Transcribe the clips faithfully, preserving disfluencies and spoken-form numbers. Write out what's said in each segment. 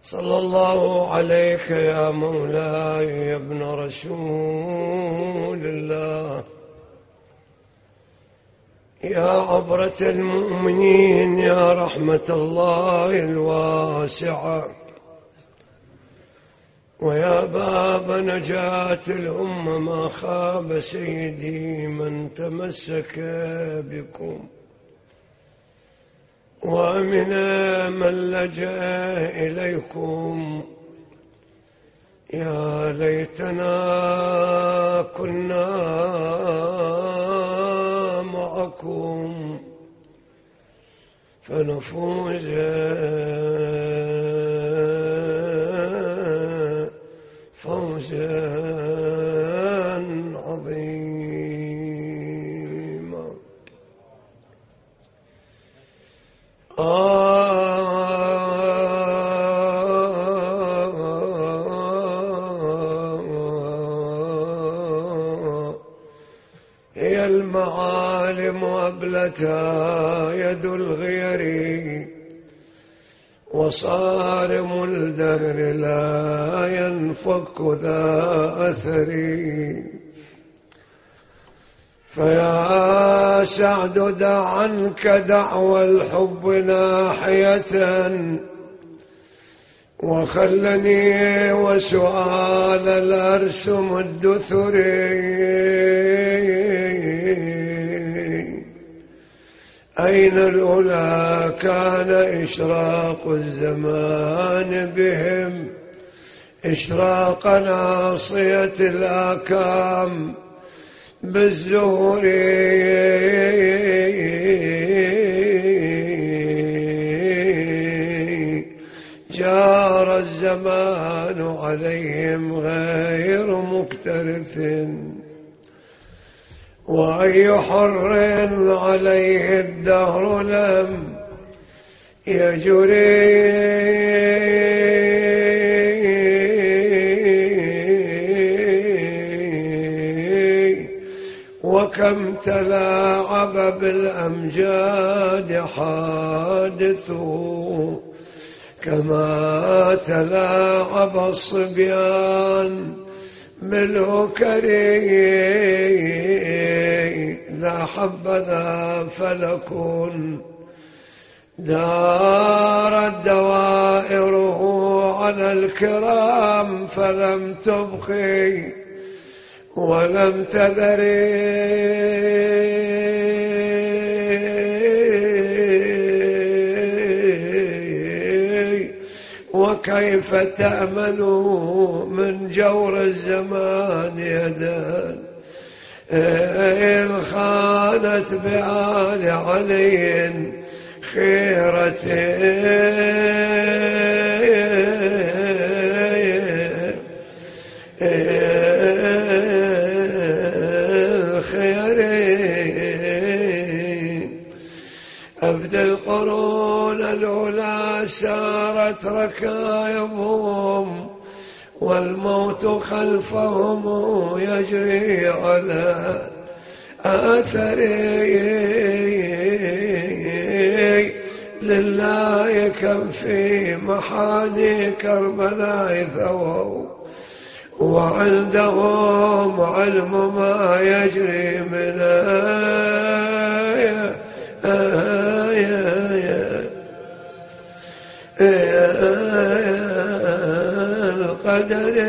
صلى الله عليك يا مولاي يا ابن رسول الله، يا عبرة المؤمنين، يا رحمة الله الواسعة، ويا باب نجاة الأمة. ما خاب سيدي من تمسك بكم، ومن من لجأ إليكم. يا ليتنا كنا معكم فنفوز فوزا عظيما. هي المعالم أبلتها يد الغير، وصارم الدهر لا ينفك ذا أثري. فيا سعد دع عنك دعوى الحب ناحية، وخلني وسؤال الأرسم الدثر. أين الأولى كان إشراق الزمان بهم، إشراق ناصية الآكام بالزهور. جار الزمان عليهم غير مكترث، وأي حر عليه الدهر لم يجري. وكم تلاعب بالأمجاد حادث، كما تلاعب الصبيان بالعكري. لا حبذا فلك دارت دوائره على الكرام، فلم تبقي ولم تذري. وكيف تأمل من جور الزمان يدا إن خانت بآل علي خيرة. أبد القرون الأولى سارت ركائبهم، والموت خلفهم يجري على أثري. لله كم في محاني كربلاء ثووا، وعندهم علم ما يجري من آية آية القدر.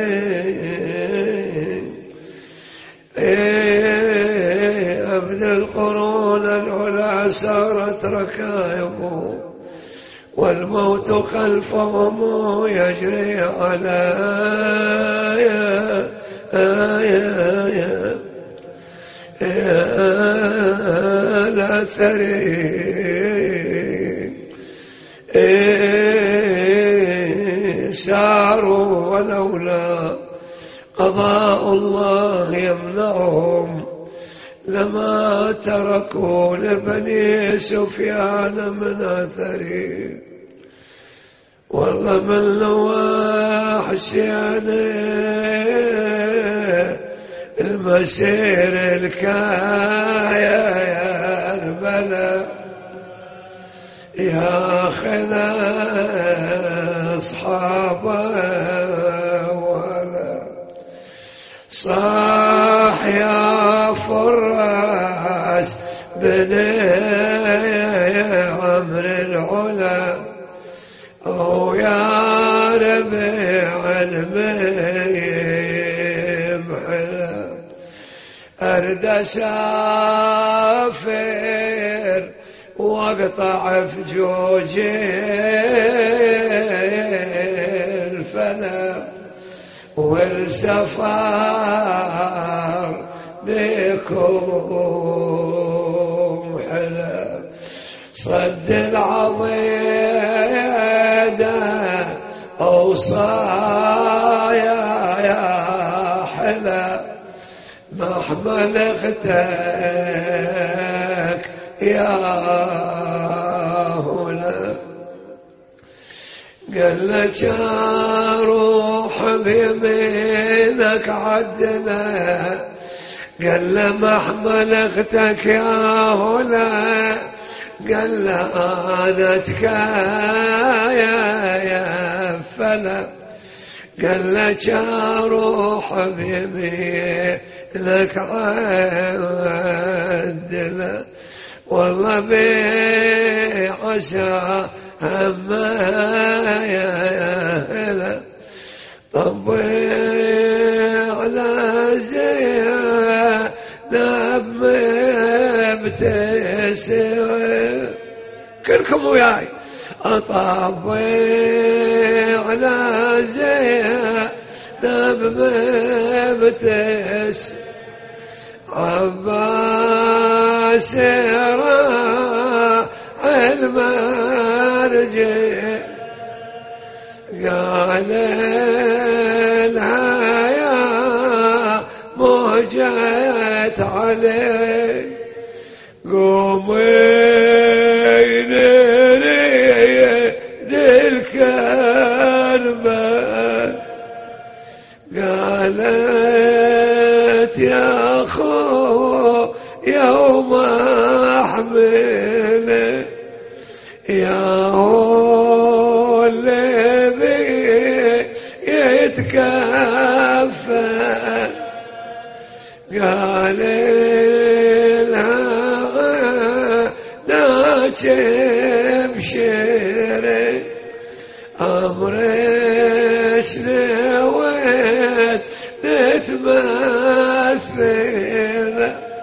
أبد القرون العلا سارت ركائبهم، والموت خلفهم يجري على آية آية الأثر. ساروا ولولا قضاء الله يمنعهم لما تركوا لبني سفيان من أثري. والله من لواح سيانه المسير الكايا يا البلا يا خلا أصحابه ولا صاح يا فراس بني عمرو العلا أو يا ربيع الميم حلا أرد أسافر واقطع فجوج الفلا والسفر بكم حلا صد العضيدة أوصايا يا حلا محمل اختك يا هنا قال لك روح بيمينك عدنا قال له محمل اختك يا هنا قال له انا تكايا يا فلا قال لك روح بيمينك عدنا والله بعسى هما يا هلا طبي على زينب مبتسم كلكم وياي أطبي على زينب مبتسم عباس راح المرجع قال لها يا موجت علي قومي نريد الكربة قالت يا أخو يوم أحمل يا هو الذي يتكفى قال لها لا تبشري أمرش نويت نتمثل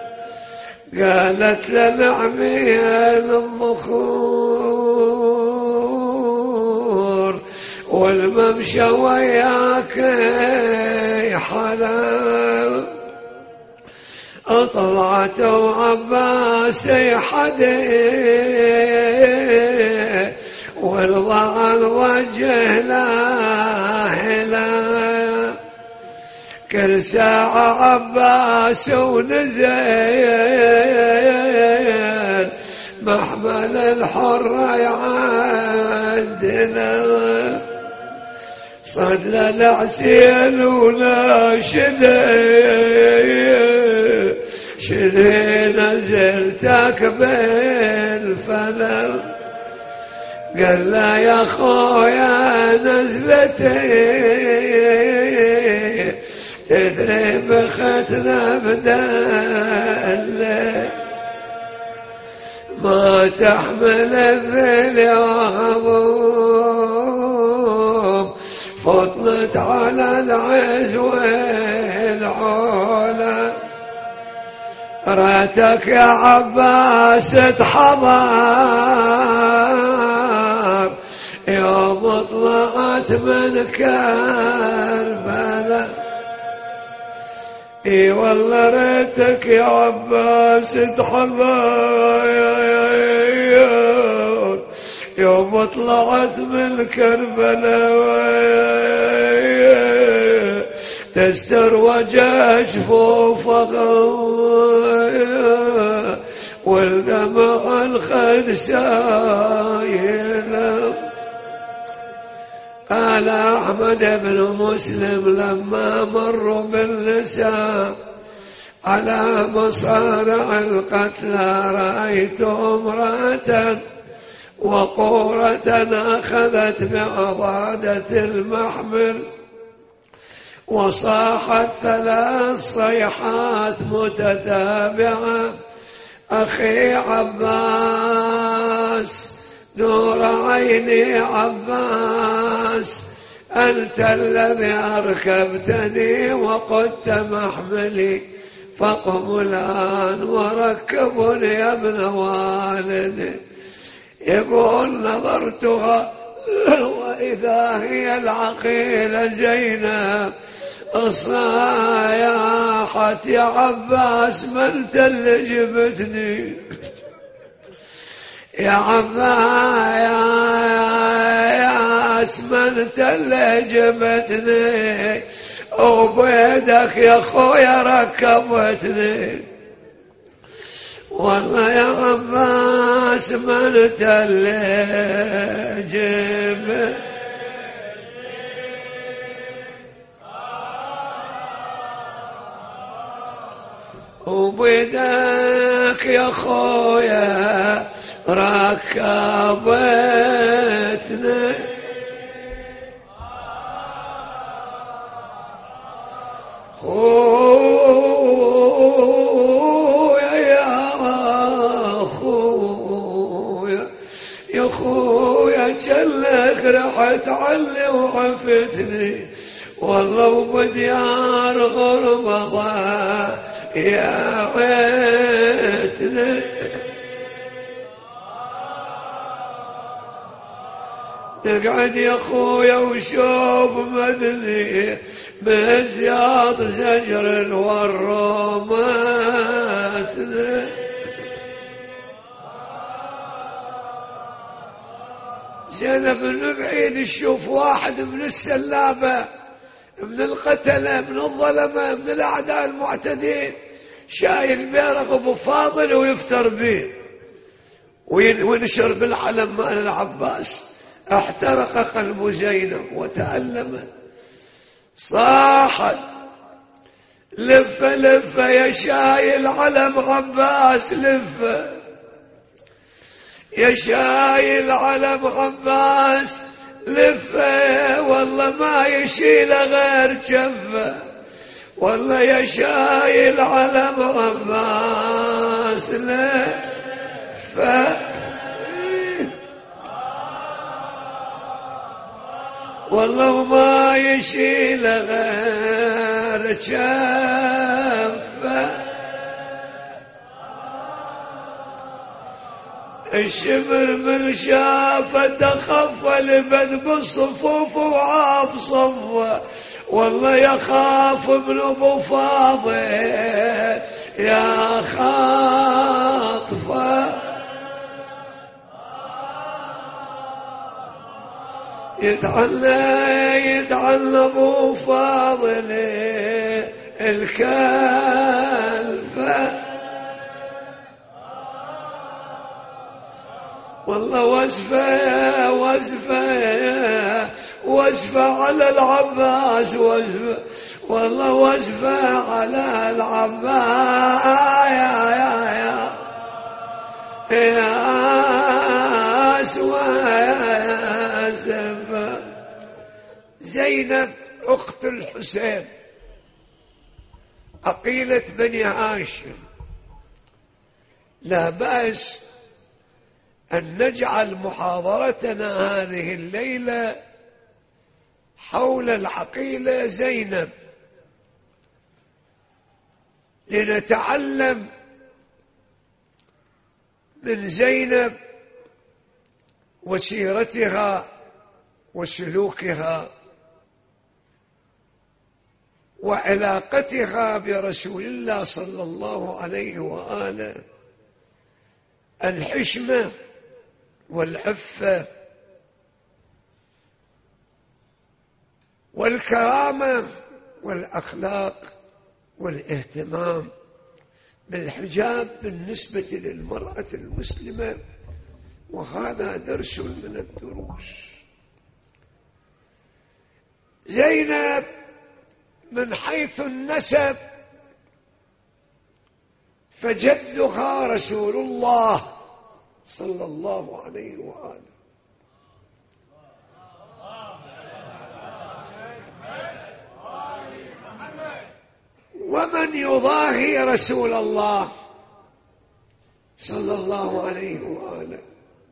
قالت لنعمي المخور والممشى وياك حلال أطلعت وعباس حدي والله الوجه لا هلا كل ساعة عباس ونزل محمل الحر يعدنا صد للعسين ولا شدي شدي نزلتك بالفلل قال لا يا خويا نزلتي تدري بختنا بدل ما تحمل الذل عظم فطلت على العز والعلا راتك يا عباس تحضر يوم طلعت من كربلاء اي والله ريتك يا عباس تحضر يوم طلعت من كربلاء تستر وجه شفوفها والدمع الخد سايله قال أحمد بن مسلم لما مروا بالنساء على مصارع القتلى رأيت امرأة وقورة أخذت بعضادة المحمل وصاحت ثلاث صيحات متتابعة: أخي عباس، نور عيني عباس، أنت الذي أركبتني وقدت محملي، فقم الآن وركبني يا ابن والدي. يقول نظرتها وإذا هي العقيلة زينب صايحت: يا عباس، ما أنت اللي جبتني؟ يا عباس، ما أنت اللي جبتني؟ وبيدك يا خويا ركبتني. والله يا عباس، ما أنت اللي جبتني. وبيدك يا خويا ركبتني. خويا يا خويا يا خويا، جلك رحت علي وعفتني، والله وبديار غربة يا عيتني. تقعد يا خويا وشوف مدني بزياض زجر الورماتني. زينب من بعيد تشوف واحد من السلابة، من القتلة، من الظلمة، من الأعداء المعتدين، شايل بيرق أبو فاضل ويفتر به وينشر بالعلم مال العباس. احترق قلب زينب وتألمت، صاحت: لفة لفة يا شايل علم عباس، لفة يا شايل علم عباس، لفة والله ما يشيل غير جفة، والله يا شايل علم عباس لفة، والله ما يشيل غير جفة. الشمر من شافته خفل بذ بالصفوف وعاف صفه، والله يخاف من ابو فاضل يا خاطفه. يتعنى يتعنى ابو فاضل الكلفه، والله وصفه وصفه وصفه على العباس، وصفه والله وصفه على العباس. يا يا يا يا وصفه. زينب أخت الحسين عقيلة بني هاشم، لا بأس أن نجعل محاضرتنا هذه الليلة حول العقيلة زينب، لنتعلم من زينب وسيرتها وسلوكها وعلاقتها برسول الله صلى الله عليه وآله، الحشمة والعفة والكرامة والأخلاق والاهتمام بالحجاب بالنسبة للمرأة المسلمة، وهذا درس من الدروس. زينب من حيث النسب فجدها رسول الله صلى الله عليه وآله. ومن يضاهي رسول الله صلى الله عليه وآله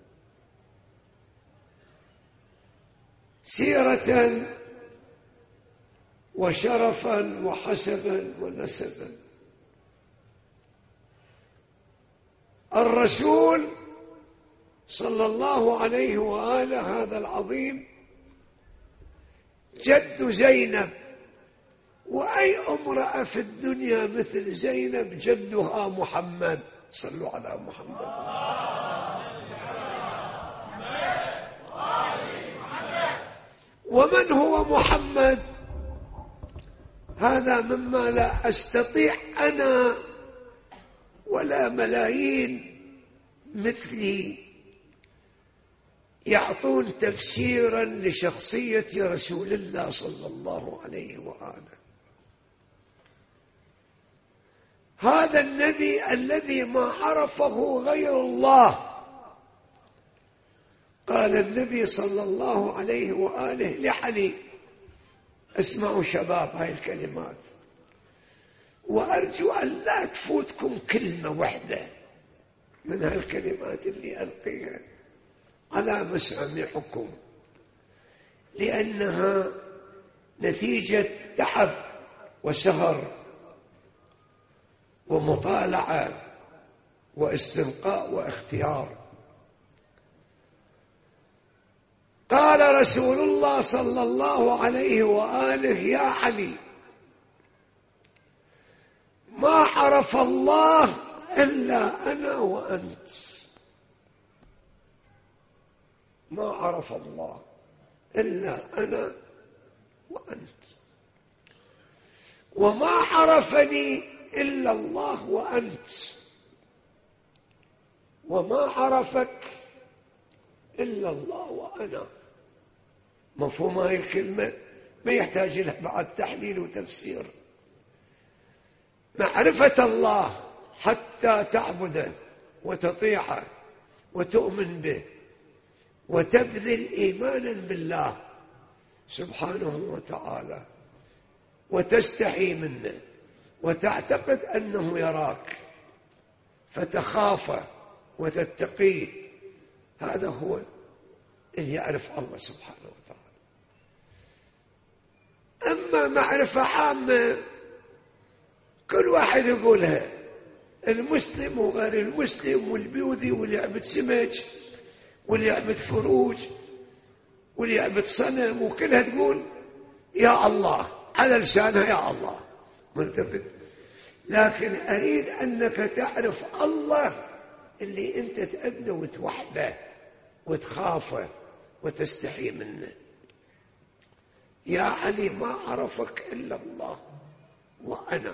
سيرة وشرفا وحسبا ونسبا؟ الرسول صلى الله عليه وآله هذا العظيم جد زينب، وأي امرأة في الدنيا مثل زينب جدها محمد. صلوا على محمد. ومن هو محمد؟ هذا مما لا أستطيع أنا ولا ملايين مثلي يعطون تفسيرا لشخصية رسول الله صلى الله عليه وآله. هذا النبي الذي ما عرفه غير الله. قال النبي صلى الله عليه وآله لعلي، اسمعوا شباب هاي الكلمات، وأرجو أن لا تفوتكم كلمة واحدة من هالكلمات اللي ألقيها على مسامعكم، لأنها نتيجة تعب وسهر ومطالعة واستنقاء واختيار. قال رسول الله صلى الله عليه وآله: يا علي، ما عرف الله إلا أنا وأنت. ما عرف الله إلا أنا وأنت، وما عرفني إلا الله وأنت، وما عرفك إلا الله وأنا. مفهوم هاي الكلمة؟ ما يحتاج لها بعد تحليل وتفسير. معرفة الله حتى تعبده وتطيعه وتؤمن به وتبذل إيمانا بالله سبحانه وتعالى، وتستحي منه وتعتقد أنه يراك فتخافه وتتقيه. هذا هو اللي يعرف الله سبحانه وتعالى. أما معرفة عامة كل واحد يقولها، المسلم وغير المسلم، والبيوذي واللي يعبد سمك واللي يعبد فروج واللي يعبد صنم، وكلها تقول يا الله على لسانها يا الله ملتفت. لكن أريد أنك تعرف الله اللي أنت تأبده وتوحده وتخافه وتستحي منه. يا علي، ما عرفك إلا الله وأنا.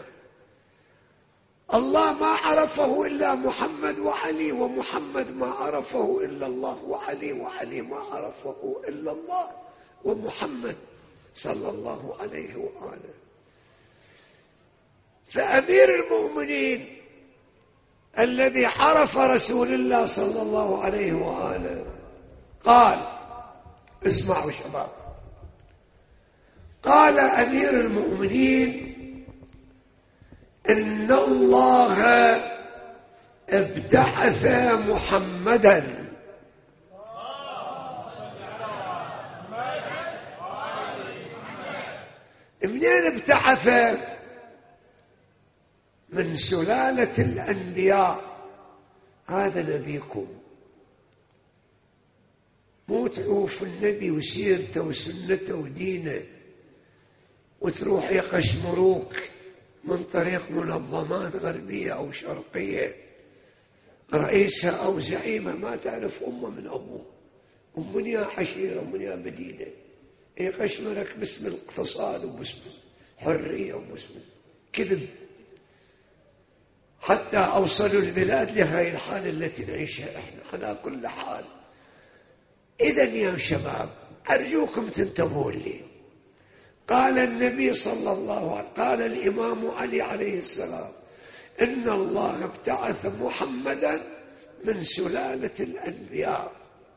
الله ما عرفه إلا محمد وعلي، ومحمد ما عرفه إلا الله وعلي، وعلي ما عرفه إلا الله ومحمد صلى الله عليه وآله. فأمير المؤمنين الذي عرف رسول الله صلى الله عليه وآله قال، اسمعوا شباب، قال أمير المؤمنين: إن الله ابتعث محمدا منين ابتعث؟ من سلالة الأنبياء. هذا نبيكم، مو تعوف النبي وسيرته وسنته ودينه وتروح يقشمروك من طريق منظمات غربية أو شرقية، رئيسها أو زعيمها ما تعرف أمه من أبوه، ومن يا عشيرة ومن يا بديدة، يقشمرك باسم الاقتصاد وباسم الحرية وباسم كذب، حتى أوصلوا البلاد لهذه الحالة التي نعيشها إحنا. على كل حال، إذن يا شباب أرجوكم تنتبهوا لي. قال النبي صلى الله عليه وسلم، قال الإمام علي عليه السلام: إن الله ابتعث محمدا من سلالة الأنبياء،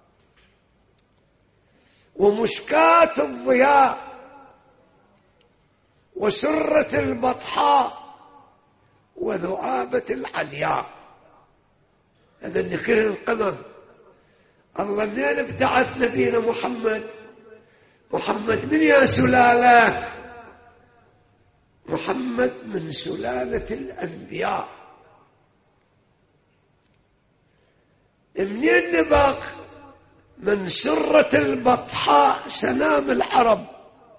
ومشكاة الضياء، وسرة البطحاء، وذؤابة العلياء. هذا اللي كل القمم. الله منين ابتعث نبينا محمد؟ محمد من يا سلالة؟ محمد من سلالة الأنبياء. منين نبغ؟ من سرة البطحاء سنام العرب.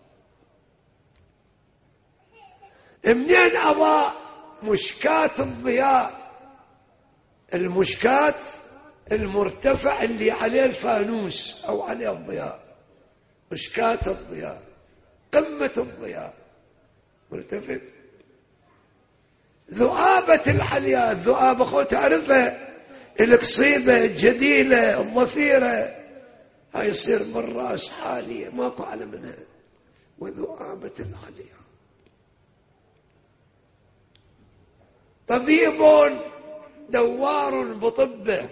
منين أضاء؟ مشكاة الضياء. المشكاة المرتفع اللي عليه الفانوس أو عليه الضياء، مشكاة الضياء، قمة الضياء، مرتفع. ذؤابة العلياء، الذؤابة خو تعرفها، القصيبة، الجديلة، الضفيرة، هاي يصير بالراس حالية ماكو على منها. وذؤابة العلياء. طبيب دوار بطبه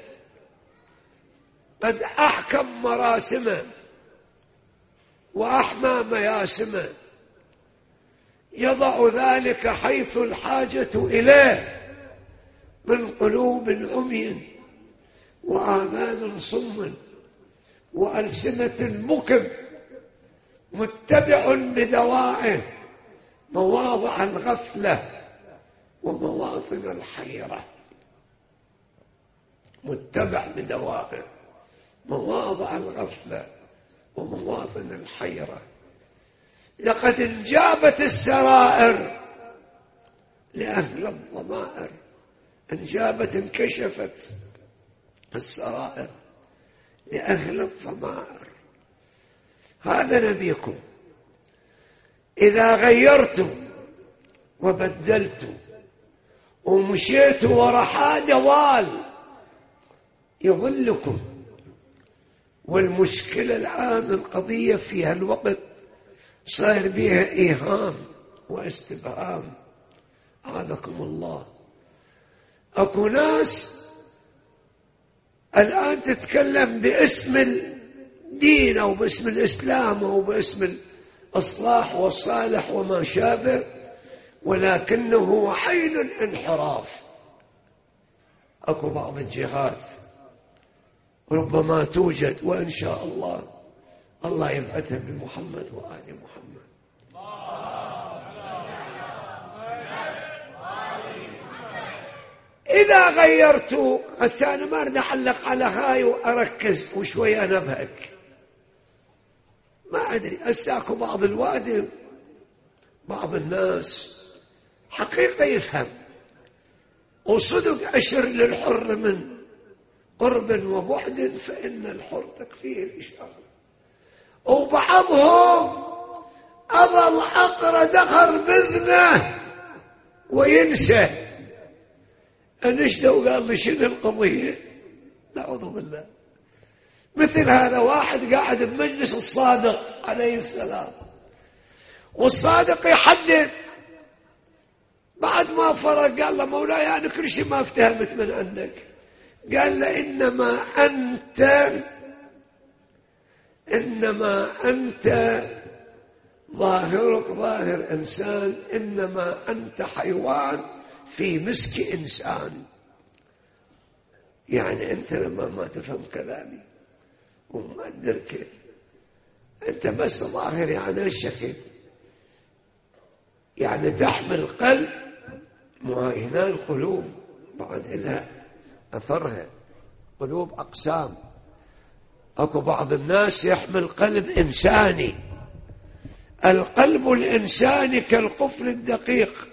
قد أحكم مراسمه وأحمى مياسمه، يضع ذلك حيث الحاجة إليه من قلوب عمي وآذان صم وألسنة بكم، متبع بدوائه مواضع الغفلة ومواطن الحيرة. متبع بدوائه مواضع الغفلة ومواطن الحيرة. لقد انجابت السرائر لأهل الضمائر، انجابت انكشفت السرائر لأهل الضمائر. هذا نبيكم. إذا غيرتم وبدلتم ومشيتوا ورا ضال يضلكم. والمشكلة الآن القضية في هالوقت صار بها إيهام واستبهام. عاذكم الله. أكو ناس الآن تتكلم باسم الدين أو باسم الإسلام أو باسم الإصلاح والصالح وما شابه، ولكنه حين الانحراف. أكو بعض الجهات ربما توجد، وإن شاء الله الله يبعثها بمحمد وآل محمد. إذا غيرت هسه أنا ما أريد أعلق على هاي وأركز وشوي أنا أبهك، ما أدري. هسه أكو بعض الوادي بعض الناس حقيقة يفهم وصدق أشر للحر من قرب وبعد فإن الحر تكفيه الإشارة. وبعضهم أظل عقر دخر بذنه وينسى أنشده وقال لي شنو القضية. نعوذ بالله. مثل هذا واحد قاعد بمجلس الصادق عليه السلام، والصادق يحدث، بعد ما فرق قال له مولاي أنا كل شيء ما افتهمت من عندك. قال له إنما أنت إنما أنت ظاهرك ظاهر إنسان، إنما أنت حيوان في مسك إنسان. يعني أنت لما ما تفهم كلامي وما أدرك، أنت بس ظاهر يعني الشكل، يعني تحمل قلب معاينة القلوب بعد إلها أثرها. قلوب أقسام. أكو بعض الناس يحمل قلب إنساني. القلب الإنساني كالقفل الدقيق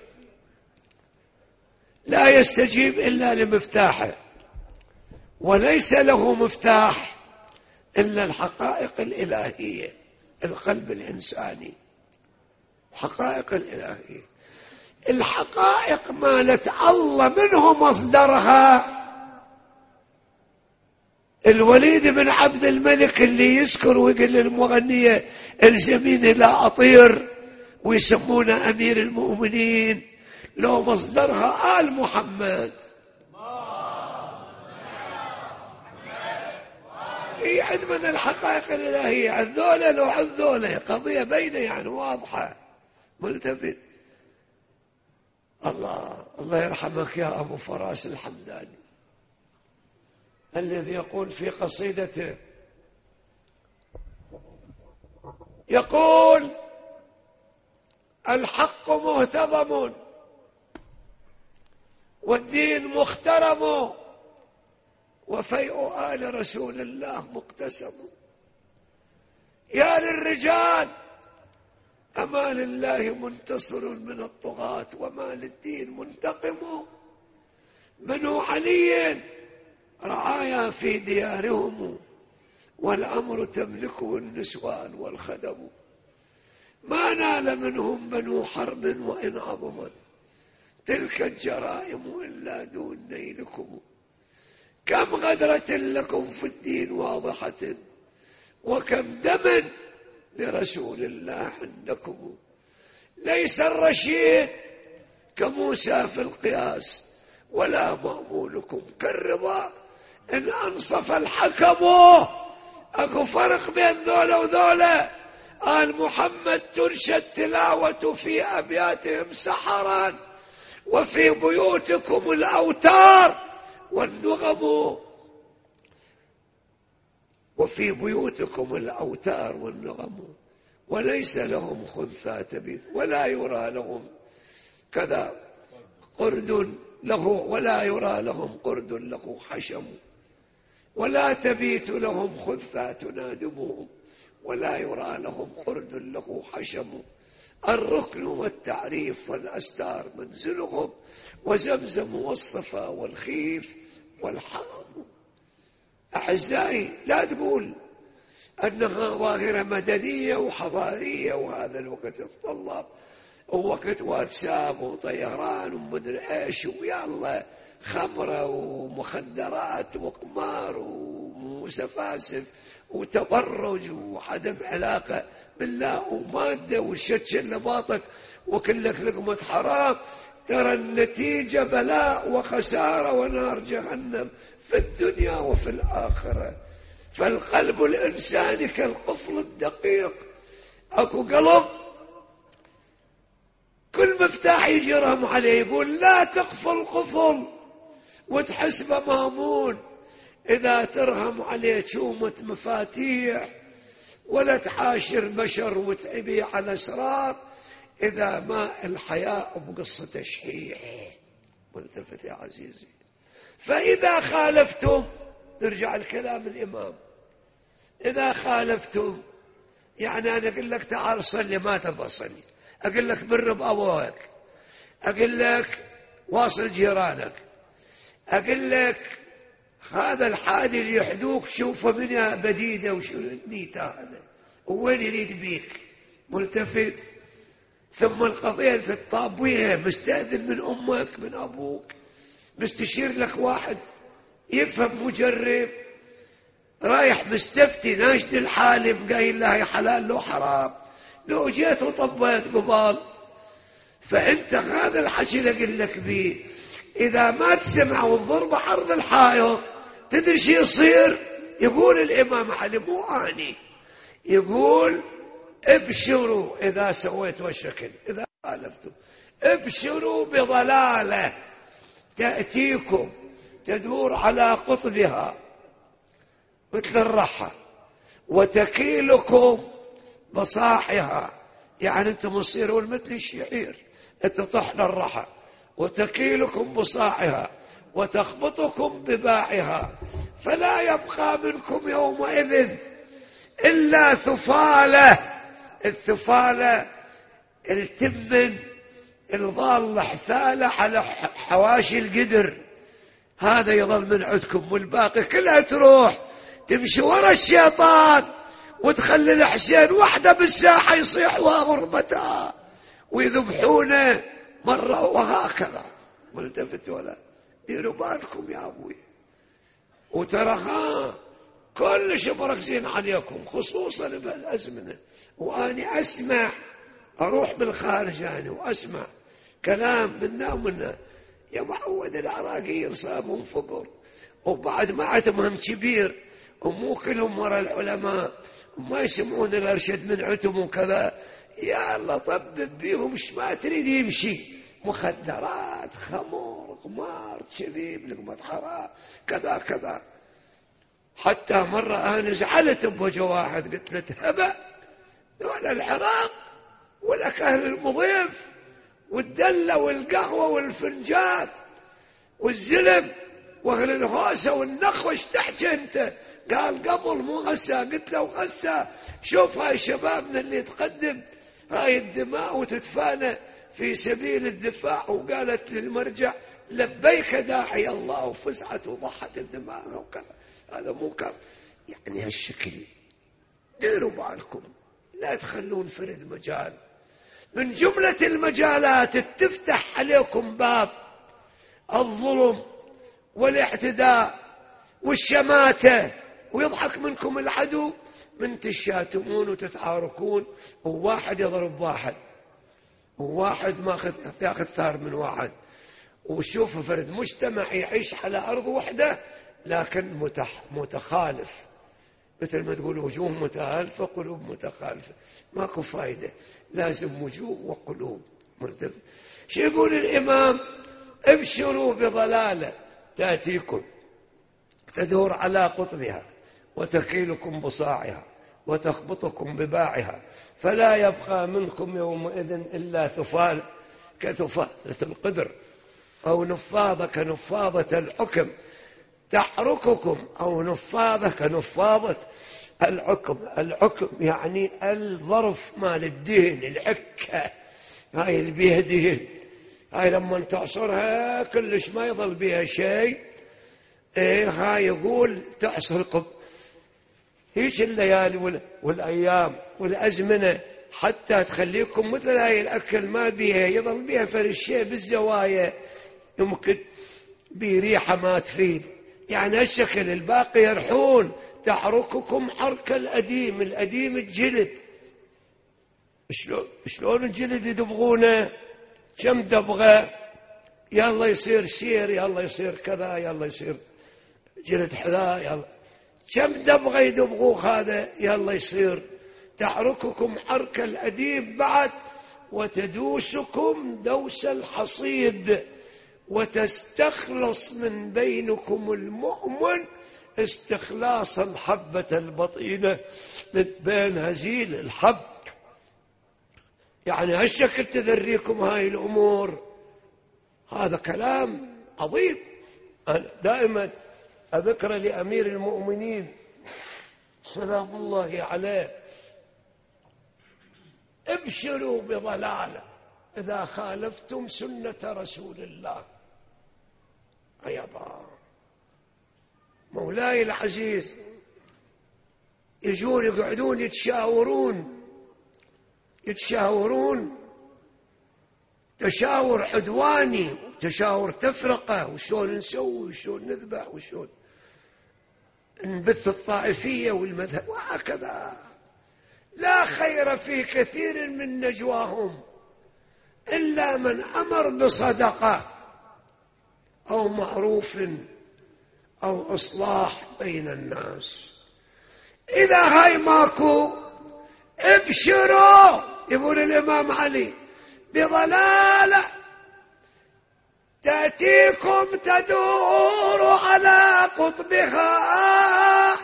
لا يستجيب إلا لمفتاحه، وليس له مفتاح إلا الحقائق الإلهية. القلب الإنساني حقائق الإلهية، الحقائق مالت الله منه مصدرها. الوليد بن عبد الملك اللي يذكر ويقول للمغنية الزميني لا أطير ويسمونه أمير المؤمنين، لو مصدرها آل محمد. هي عند من الحقائق الإلهية، عن ذولا لو عن ذولا، قضية بينه يعني واضحة ملتفت. الله الله يرحمك يا أبو فراس الحمداني الذي يقول في قصيدته، يقول: الحق مهتضم والدين مخترم وفيء آل رسول الله مقتسم. يا للرجال أما لله منتصر من الطغاة وما للدين منتقم. بنو علي رعايا في ديارهم والأمر تملكه النسوان والخدم. ما نال منهم بنو حرب وإن عظمت تلك الجرائم إلا دون نيلكم. كم غدرة لكم في الدين واضحة وكم دم لرسول الله عندكم. ليس الرشيد كموسى في القياس ولا مأمولكم كالرضا إن أنصف الحكم. أكو فرق بين ذولا وذولا. آل محمد تنشد تلاوة في أبياتهم سحرا وفي بيوتكم الأوتار والنغم وفي بيوتكم الأوتار والنغم. وليس لهم خنثى تبيت ولا يرى لهم كذا قرد له ولا يرى لهم قرد له حشم. ولا تبيت لهم خنثى تنادمهم ولا يرى لهم قرد له حشم. الركن والتعريف والأستار منزلهم وزمزم والصفا والخيف والحرم. أعزائي لا تقول أنها ظاهرة مدنية وحضارية وهذا الوقت يتطلب ووقت واتساب وطيران ومدري ايش ويا الله خمرة ومخدرات وقمار وسفاسف وتبرج وعدم علاقة بالله ومادة والشتش اللي باطك وكلك لقمة حرام. ترى النتيجة بلاء وخسارة ونار جهنم في الدنيا وفي الآخرة. فالقلب الإنساني كالقفل الدقيق. أكو قلب كل مفتاح يجرهم عليه يقول لا تقفل قفل وتحسبه مامون. إذا ترهم عليه شومة مفاتيح ولا تعاشر بشر وتعبي على أسرار. إذا ما الحياء بقصة تشحيح. ملتفت يا عزيزي. فإذا خالفتم نرجع الكلام الإمام. إذا خالفتم يعني أنا أقول لك تعال صلي ما تبغى صلي. أقول لك بر بأبوك. أقول لك واصل جيرانك. أقول لك هذا الحادي اللي يحدوك شوفه منها بديدة وشو نيته هذا وين يريد بيك. ملتفت. ثم القضية في الطابوية مستأذن من أمك من أبوك مستشير لك واحد يفهم مجرب رايح مستفتي ناشد الحالم قايل له هي حلال لو حرام. لو جيت وطبيت قبال فأنت هذا الحكي اللي أقول لك بيه إذا ما تسمع والضربة عرض الحائط تدري شي يصير. يقول الإمام علي مو آني يقول ابشروا إذا سويتوا الشكل إذا خالفتوا ابشروا بضلالة تأتيكم تدور على قطبها مثل الرحى وتكيلكم بصاحها. يعني أنتم تصيرون مثل الشعير تطحن الرحى وتكيلكم بصاعها وتخبطكم بباعها. فلا يبقى منكم يومئذ إلا ثفالة. الثفالة التمن الظالة حثالة على حواشي القدر هذا يظل من عندكم والباقي كلها تروح تمشي ورا الشيطان وتخلي الحسين وحده بالساحة يصيح وغربتها ويذبحونه مرة وهكذا. ملتفت ولا ديروا بالكم يا أبوي. وترى ها كلش مركزين عليكم خصوصا بهالأزمنة. وأني أسمع أروح بالخارج أنا وأسمع كلام منا ومنا يا معود العراقيين صابون فقر وبعد ما عتمهم كبير ومو كلهم وراء العلماء، ما يسمعون الأرشد من عتم وكذا. يا الله طبب بيهم، ما تريد يمشي، مخدرات، خمر، قمار، كذب، لقمة حرام، كذا كذا. حتى مرة أنا زعلت بوجه واحد، قلت له تهبأ ولا العراق ولا أهل المضيف والدلة والقهوة والفنجان والزلم وأهل الهوسة والنخوة، ايش تحكي أنت؟ قال قبل مو غسا. قلت له غسا، شوف هاي شبابنا اللي تقدم هاي الدماء وتتفانى في سبيل الدفاع، وقالت للمرجع لبيك داعي الله، وفزعت وضحت الدماء وكذا. هذا منكر. يعني هالشكل ديروا بالكم، لا تخلون فرد مجال من جملة المجالات تفتح عليكم باب الظلم والاعتداء والشماتة، ويضحك منكم العدو، من تشاتمون وتتعاركون، وواحد يضرب واحد، وواحد ما ياخذ ثار من واحد. وشوفوا فرد مجتمع يعيش على أرض وحدة لكن متح متخالف، مثل ما تقول وجوه متآلفة قلوب متخالفة، ماكو فايدة. لازم وجوه وقلوب مرتفعة. شو يقول الإمام؟ ابشروا بضلالة تأتيكم تدور على قطبها وتكيلكم بصاعها وتخبطكم بباعها، فلا يبقى منكم يومئذ إلا ثفال كثفالة القدر، أو نفاضة كنفاضة الحكم تحرككم، أو نفاضة كنفاضة العكم. العكم يعني الظرف مال الدهن، العكة هاي اللي بيها دهن، هاي لما تعصرها كلش ما يظل بيها شيء. ايه هاي يقول تعصركم. هيش الليالي والأيام والأزمنة حتى تخليكم مثل هاي الأكل ما بيها، يظل بيها فرشة بالزوايا، يمكن بريحة ما تفيد. يعني الشكل الباقي يرحون. تحرككم حرك الأديم. الأديم الجلد، شلون شلون الجلد يدبغونه؟ كم دبغه؟ يلا يصير سير، يلا يصير كذا، يلا يصير جلد حذاء، يلا كم دبغه يدبغوه هذا، يلا يصير. تحرككم حرك الأديم بعد، وتدوسكم دوس الحصيد، وتستخلص من بينكم المؤمن استخلاص الحبة البطينة من بين هزيل الحب. يعني هالشكل تذريكم هاي الأمور. هذا كلام عظيم. أنا دائما أذكر لأمير المؤمنين سلام الله عليه: ابشروا بضلالة إذا خالفتم سنة رسول الله. أيضا مولاي العزيز يجون يقعدون يتشاورون يتشاورون تشاور عدواني، تشاور تفرقة، وشون نسوي، وشون نذبح، وشون نبث الطائفية والمذهب، وهكذا. لا خير في كثير من نجواهم إلا من أمر بصدقة أو معروف أو إصلاح بين الناس. إذا هاي ماكو، ابشروا، يقول الإمام علي، بضلالة تأتيكم تدور على قطبها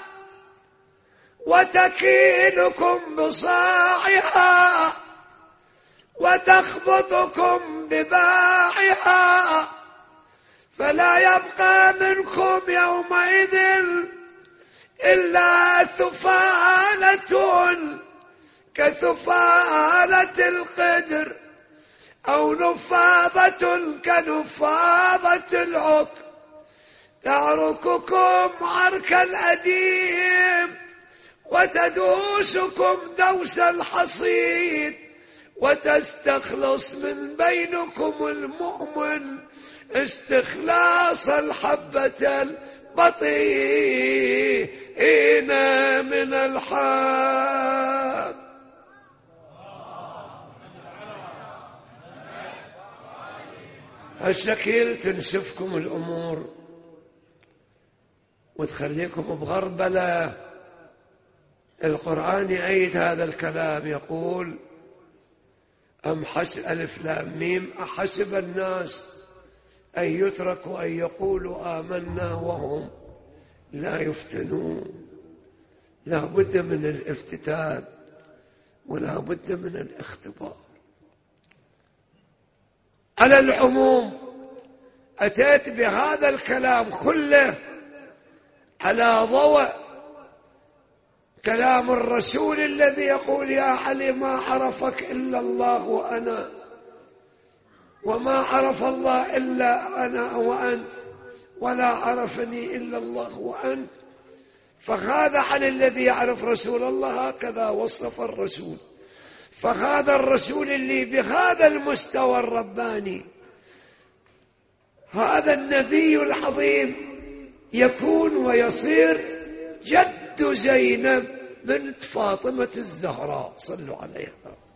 وتكيلكم بصاعها وتخبطكم بباعها، فلا يبقى منكم يومئذ إلا ثفالة كثفالة القدر، أو نفاضة كنفاضة العكر، تعرككم عرك الأديم وتدوسكم دوس الحصيد، وتستخلص من بينكم المؤمن استخلاص الحبة البطيئين من الحب. هالشكل تنسفكم الأمور وتخليكم بغربلة. القرآن يأيد هذا الكلام، يقول أم حسب ألف لام ميم أحسب الناس أن يتركوا أن يقولوا آمنا وهم لا يفتنون. لا بد من الافتتان ولا بد من الاختبار. على العموم أتيت بهذا الكلام كله على ضوء كلام الرسول الذي يقول يا علي ما عرفك إلا الله وأنا، وما عرف الله إلا أنا وأنت، ولا عرفني إلا الله وأنت. فهذا علي الذي يعرف رسول الله هكذا وصف الرسول. فهذا الرسول اللي بهذا المستوى الرباني، هذا النبي العظيم يكون ويصير جد زينب بنت فاطمة الزهراء. صلوا عليها.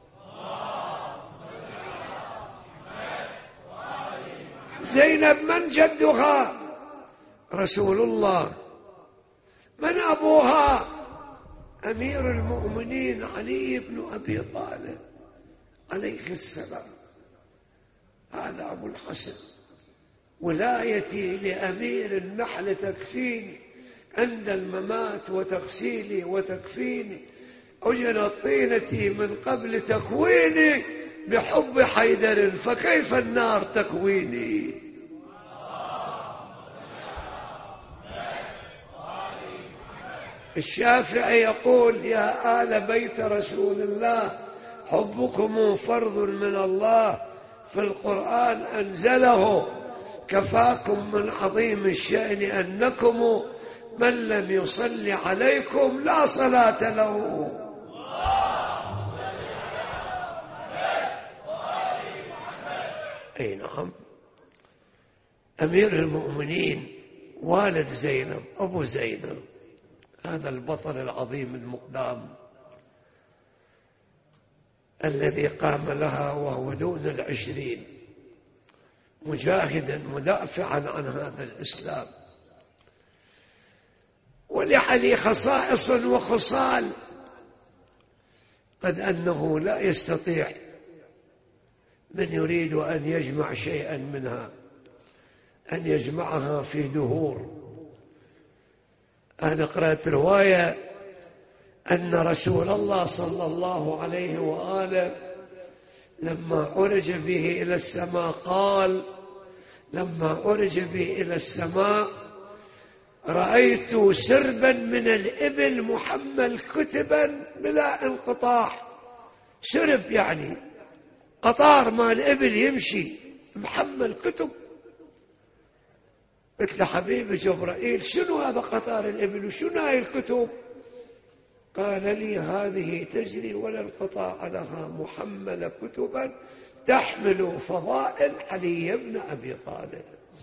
زينب من جدها؟ رسول الله. من أبوها؟ أمير المؤمنين علي بن أبي طالب عليه السلام. هذا أبو الحسن. ولايتي لأمير النحل تكفيني عند الممات، وتغسيلي وتكفيني. عجنت طينتي من قبل تكويني بحب حيدر، فكيف النار تكويني. الشافعي يقول يا آل بيت رسول الله حبكم فرض من الله، في القرآن أنزله، كفاكم من عظيم الشأن أنكم من لم يصل عليكم لا صلاة له. أي نعم. أمير المؤمنين والد زينب أبو زينب، هذا البطل العظيم المقدام الذي قام لها وهو دون العشرين، مجاهدا مدافعا عن هذا الإسلام. ولعلي خصائص وخصال قد أنه لا يستطيع من يريد أن يجمع شيئا منها أن يجمعها في دهور. أنا قرأت رواية أن رسول الله صلى الله عليه وآله لما عرج به إلى السماء قال لما عرج به إلى السماء رأيت سربا من الإبل محمل كتبا بلا انقطاع. سرب يعني قطار ما الإبل يمشي محمل كتب. قلت له حبيبي جبرائيل شنو هذا قطار الإبل وشنو هاي الكتب؟ قال لي هذه تجري ولا انقطاع لها، محملة كتبا تحمل فضائل علي بن أبي طالب.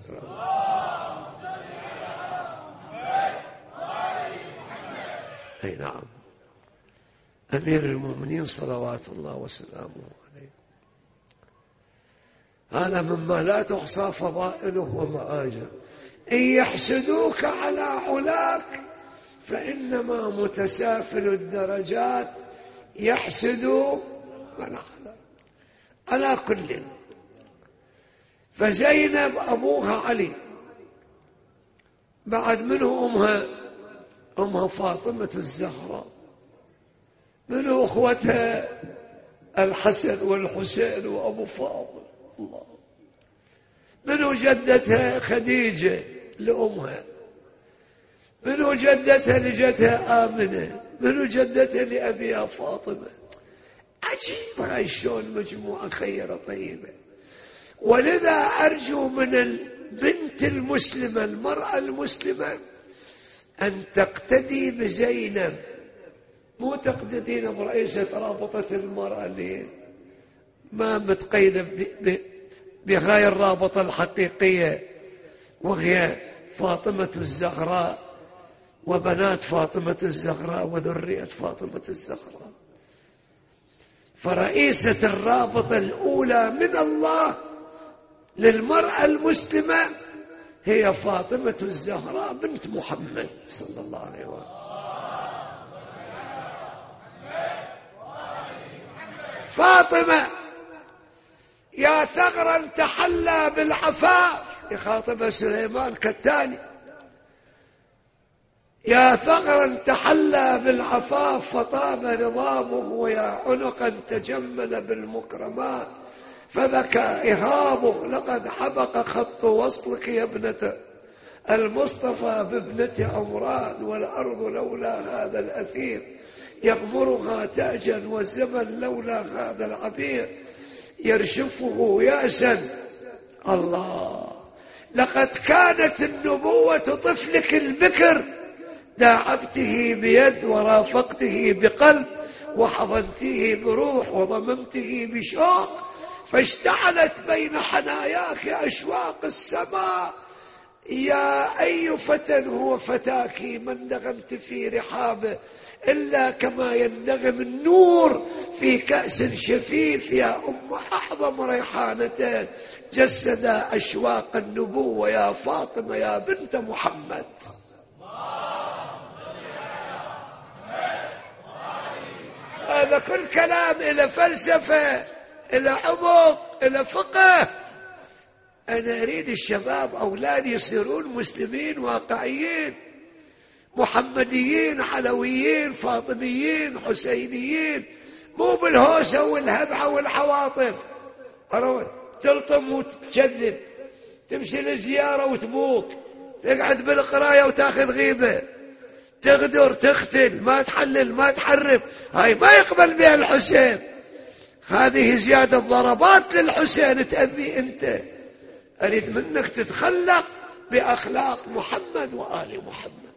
أي نعم. أمير المؤمنين صلوات الله وسلامه عليه، هذا مما لا تحصى فضائله ومآجه. إن يحسدوك على علاك فإنما متسافل الدرجات يحسد من على. على كل، فزينب أبوها علي، بعد منه أمها أمها فاطمة الزهراء، منه أخوتها الحسن والحسين وأبو فاضل الله، منه جدتها خديجة لأمها، منه جدتها لجدها آمنة، منه جدتها لأبيها فاطمة. عجيب هاي شلون مجموعة خيرة طيبة. ولذا أرجو من البنت المسلمة المرأة المسلمة أن تقتدي بزينب، مو تقتدين برئيسة رابطة المرأة اللي ما متقيدة بهاي الرابطة الحقيقية وهي فاطمة الزهراء وبنات فاطمة الزهراء وذرية فاطمة الزهراء. فرئيسة الرابطة الأولى من الله للمرأة المسلمة هي فاطمة الزهراء بنت محمد صلى الله عليه وسلم. فاطمة يا ثغرا تحلى بالعفاف، يخاطب سليمان كالتالي: يا ثغرا تحلى بالعفاف فطاب نظامه، ويا عنقا تجمل بالمكرمات فذكى إهابه، لقد حبق خط وصلك يا ابنة المصطفى بابنة عمران، والأرض لولا هذا الأثير يغمرها تاجا، والزمن لولا هذا العبير يرشفه يأسا. الله، لقد كانت النبوة طفلك البكر، داعبته بيد ورافقته بقلب، وحضنته بروح وضممته بشوق، فاشتعلت بين حناياك أشواق السماء. يا أي فتى هو فتاك من نغمت في رحابه إلا كما ينغم النور في كأس شفيف. يا أم أعظم ريحانتين جسدا أشواق النبوة، يا فاطمة يا بنت محمد. هذا كل كلام إلى فلسفة، إلى عمق، إلى فقه. أنا أريد الشباب أولادي يصيرون مسلمين واقعيين، محمديين، علويين، فاطميين، حسينيين، مو بالهوسة والهبعة والعواطف. تلطم وتشذب، تمشي للزيارة وتبوك، تقعد بالقراية وتاخذ غيبة، تغدر، تختل، ما تحلل، ما تحرف. هاي ما يقبل بها الحسين. هذه زيادة ضربات للحسين تأذي أنت. أريد منك تتخلق بأخلاق محمد وآل محمد.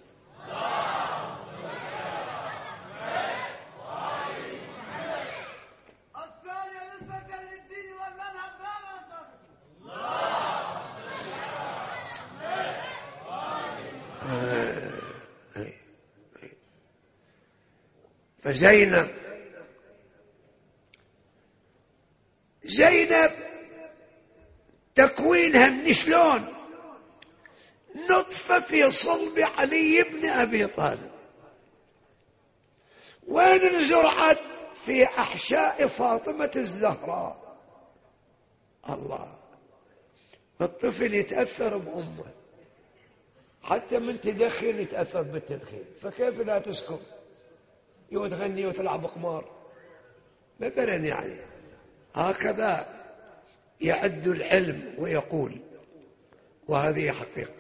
فزينب زينب تكوينها من شلون؟ نطفة في صلب علي بن أبي طالب. وين انزرعت؟ في أحشاء فاطمة الزهراء. الله، الطفل يتأثر بأمه، حتى من تدخن يتأثر بالتدخين، فكيف لا تسكر وتغني وتلعب قمار مثلا؟ يعني هكذا يعد العلم ويقول، وهذه حقيقة.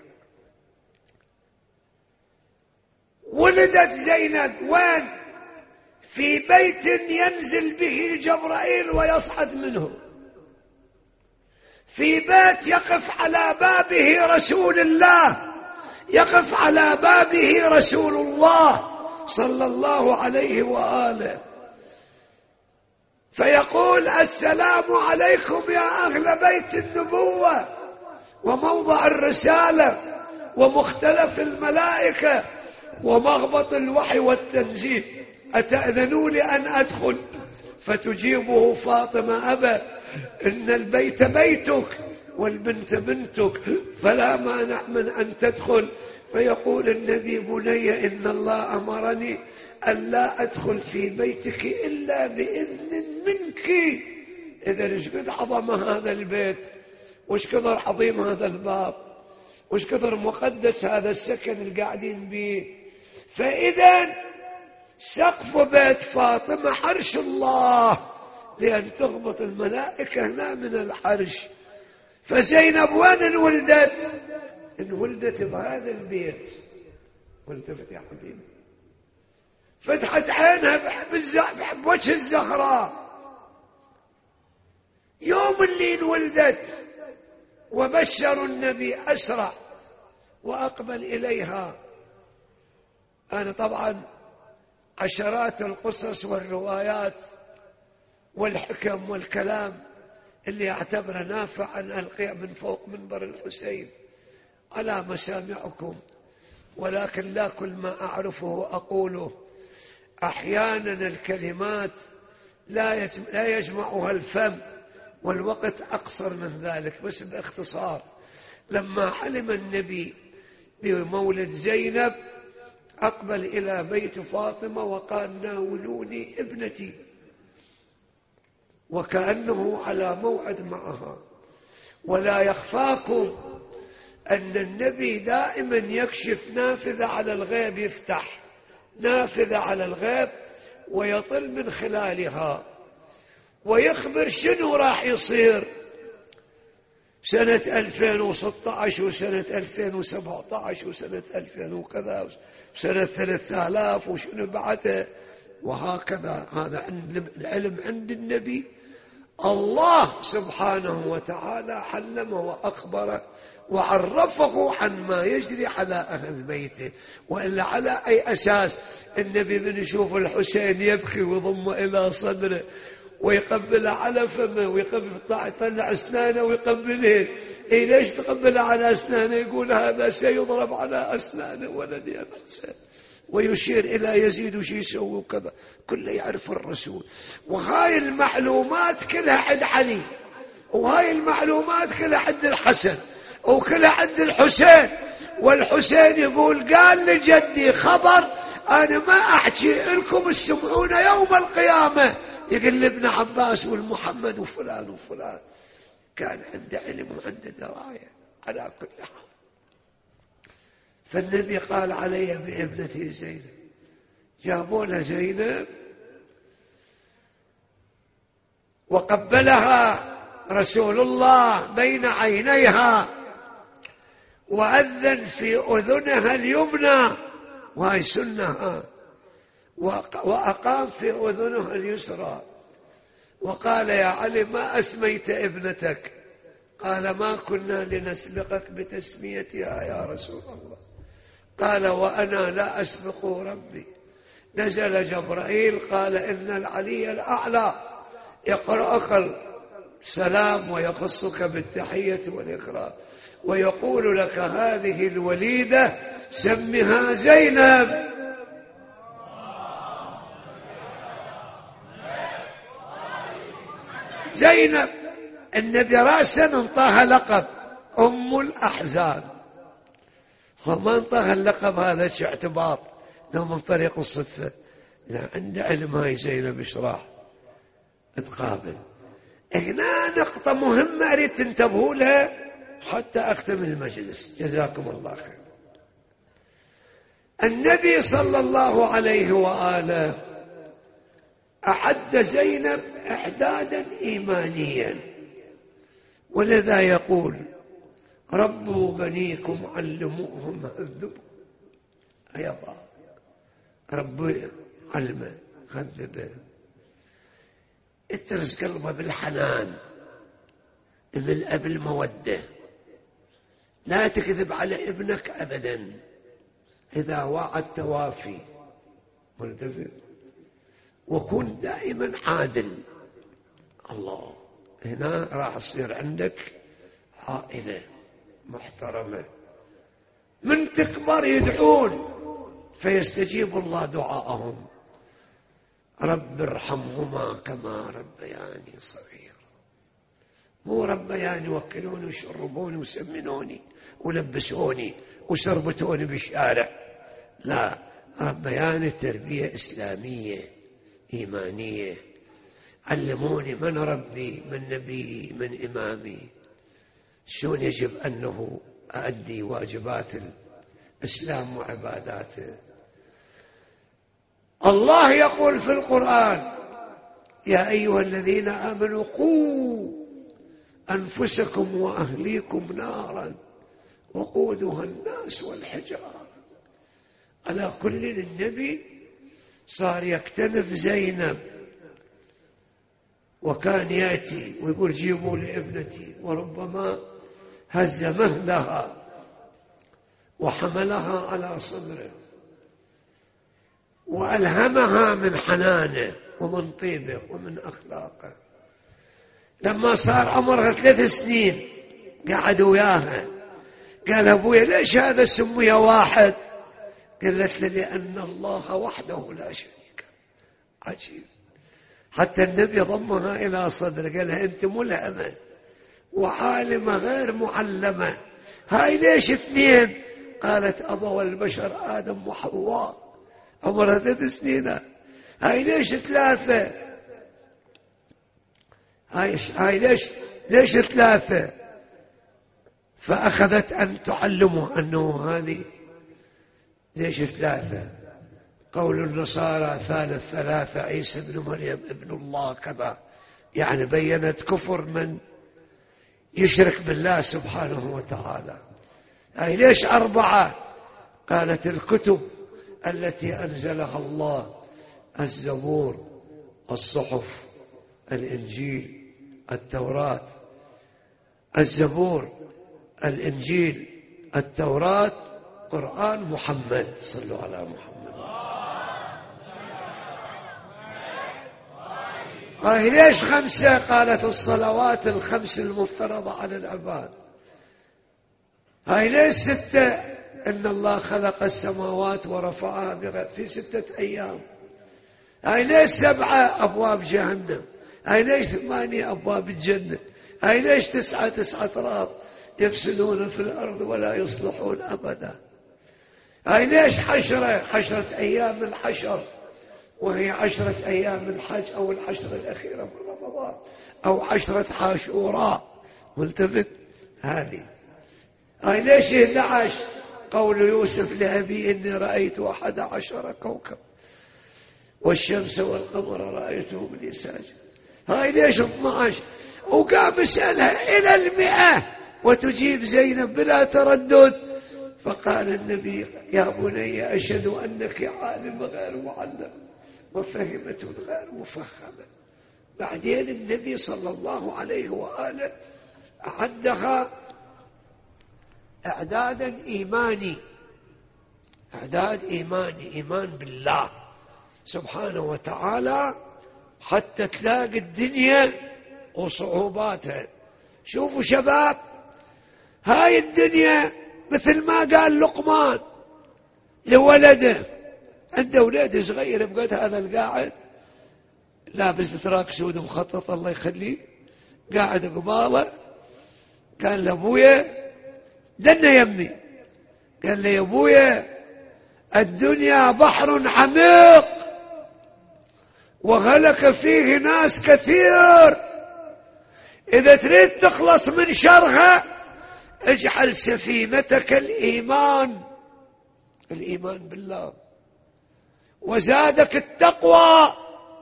ولدت زينب وين؟ في بيت ينزل به جبرائيل ويصعد منه، في بيت يقف على بابه رسول الله، يقف على بابه رسول الله صلى الله عليه وآله، فيقول: السلام عليكم يا أهل بيت النبوة وموضع الرسالة ومختلف الملائكة ومغبط الوحي والتنزيل، أتأذنوا لي أن أدخل؟ فتجيبه فاطمة: أبا، إن البيت بيتك والبنت بنتك، فلا مانع من أن تدخل. فيقول النبي: بني، إن الله أمرني أن لا أدخل في بيتك إلا بإذن منك. إذا إيش قد عظم هذا البيت، وإيش كثر عظيم هذا الباب، وإيش كثر مقدس هذا السكن اللي قاعدين به. فإذا سقف بيت فاطمة عرش الله، لأن تغبط الملائكة هنا من العرش. فزينب وين انولدت؟ انولدت بهذا البيت. والتفت يا حبيبي، فتحت عينها بوجه الزهراء يوم اللي انولدت، وبشر النبي أسرع وأقبل إليها. أنا طبعا عشرات القصص والروايات والحكم والكلام اللي أعتبره نافعا ألقيه من فوق منبر الحسين على مسامعكم، ولكن لا كل ما أعرفه أقوله. أحيانا الكلمات لا لا يجمعها الفم، والوقت أقصر من ذلك، بس باختصار. لما علم النبي بمولد زينب أقبل إلى بيت فاطمة وقال ناولوني ابنتي، وكأنه على موعد معها. ولا يخفاكم أن النبي دائما يكشف نافذة على الغيب، يفتح نافذة على الغيب ويطل من خلالها ويخبر شنو راح يصير سنة ألفين وستة عشر وسنة ألفين وسبعة عشر وسنة ألفين وكذا وسنة ثلاثة آلاف وشنو بعده، وهكذا. هذا عند العلم عند النبي. الله سبحانه وتعالى علمه وأخبره وعرفه عن ما يجري على أهل بيته. وإلا على أي أساس النبي من يشوف الحسين يبكي ويضم إلى صدره ويقبل على فمه ويقبل يطلع أسنانه ويقبله؟ إيه ليش تقبل على أسنانه؟ يقول هذا سيضرب على أسنانه ولدي الحسين، ويشير إلى يزيد وشي يسوي وكذا. كله يعرف الرسول. وهاي المعلومات كلها عند علي، وهاي المعلومات كلها عند الحسن، وكلها عند الحسين. والحسين يقول قال لجدي خبر أنا ما أحكي لكم تسمعون يوم القيامة. يقول لابن عباس والمحمد وفلان وفلان. كان عنده علم وعنده دراية على كل حال. فالنبي قال علي بابنتي زينب. جابوا لها زينب وقبلها رسول الله بين عينيها وأذن في أذنها اليمنى، وهي سنها، وأقام في أذنها اليسرى وقال يا علي ما أسميت ابنتك؟ قال ما كنا لنسبقك بتسميتها يا رسول الله. قال وأنا لا أسبق ربي. نزل جبرائيل قال إن العلي الأعلى يقرأك السلام ويخصك بالتحية والإكرام ويقول لك هذه الوليدة سمها زينب. زينب النبي رأسا انطاها لقب أم الأحزان، وما انطاها اللقب هذا شو اعتبار لو من طريق الصدفة. لا، عند علم هاي زينب إشراح تقابل. هنا نقطة مهمة أريد تنتبهوا لها حتى أختم المجلس. جزاكم الله خير. النبي صلى الله عليه وآله أعد زينب إعدادا إيمانيا، ولذا يقول ربوا بنيكم علموهم هذبوا. أيضا ربوا علمه هذبه، اترس قلبه بالحنان، املأ بالمودة. لا تكذب على ابنك أبدا، إذا وعد توافي ملتفت، وكن دائما عادل. الله هنا راح يصير عندك عائلة محترمة، من تكبر يدعون فيستجيب الله دعاءهم. رب ارحمهما كما ربياني صغير. مو ربياني وكلوني وشربوني وسمنوني ولبسوني وشربتوني بالشارع، لا، ربياني تربية إسلامية إيمانية، علموني من ربي من نبي من إمامي، شلون يجب أنه أؤدي واجبات الإسلام وعباداته. الله يقول في القرآن يا أيها الذين آمنوا قوا أنفسكم وأهليكم نارا وقودها الناس والحجارة. على كل النبي صار يكتنف زينب، وكان يأتي ويقول جيبوا لابنتي، وربما هز مهدها وحملها على صدره وألهمها من حنانه ومن طيبه ومن أخلاقه. لما صار عمرها ثلاث سنين قعد وياها، قال أبويا ليش هذا سمي واحد؟ قالت له لأن الله وحده لا شريك. عجيب. حتى النبي ضمها إلى صدره قال لها أنت ملهمة وعالمة غير معلمة، هاي ليش اثنين؟ قالت أبوى البشر آدم وحواء عمرها ثلاث سنين. هاي ليش ثلاثة؟ هاي, هاي ليش ليش ثلاثة؟ فأخذت أن تعلمه أنه هذه ليش ثلاثة. قول النصارى ثالث ثلاثة عيسى ابن مريم ابن الله كذا، يعني بينت كفر من يشرك بالله سبحانه وتعالى. أي ليش أربعة؟ قالت الكتب التي أنزلها الله: الزبور، الصحف، الإنجيل، التوراة. الزبور، الإنجيل، التوراة، قرآن محمد. صلوا على محمد. هاي ليش خمسة؟ قالت الصلوات الخمس المفترضة على العباد. هاي ليش ستة؟ إن الله خلق السماوات ورفعها في ستة أيام. هاي ليش سبعة؟ أبواب جهنم. هاي ليش ثمانية؟ أبواب الجنة. هاي ليش تسعة؟ تسعة أطراف يفسدون في الأرض ولا يصلحون أبدا. هاي ليش حشرة؟ حشرة أيام الحشر، وهي عشرة أيام الحج أو العشرة الأخيرة من رمضان أو عشرة عاشوراء. ملتفت هذه. هاي ليش إحدى عشر؟ قول يوسف لأبي: إني رأيت أحد عشر كوكب والشمس والقمر رأيتهم لي ساجد. هاي ليش اثنى عشر؟ وقام يسألها إلى المئة وتجيب زينب بلا تردد. فقال النبي: يا بني أشهد أنك عالم غير معلم وفهمة غير مفهمة. بعدين النبي صلى الله عليه وآله أعدها إعدادا إيماني، إعداد إيماني، إيمان بالله سبحانه وتعالى، حتى تلاقي الدنيا وصعوباتها. شوفوا شباب، هاي الدنيا مثل ما قال لقمان لولده، عنده ولد صغير بقد هذا القاعد لابس تراك سود مخطط الله يخليه، قاعد قباله، قال لابويا دنا يمي، قال لي يا ابويا الدنيا بحر عميق وغلق فيه ناس كثير، إذا تريد تخلص من شرها اجعل سفينتك الإيمان، الإيمان بالله، وزادك التقوى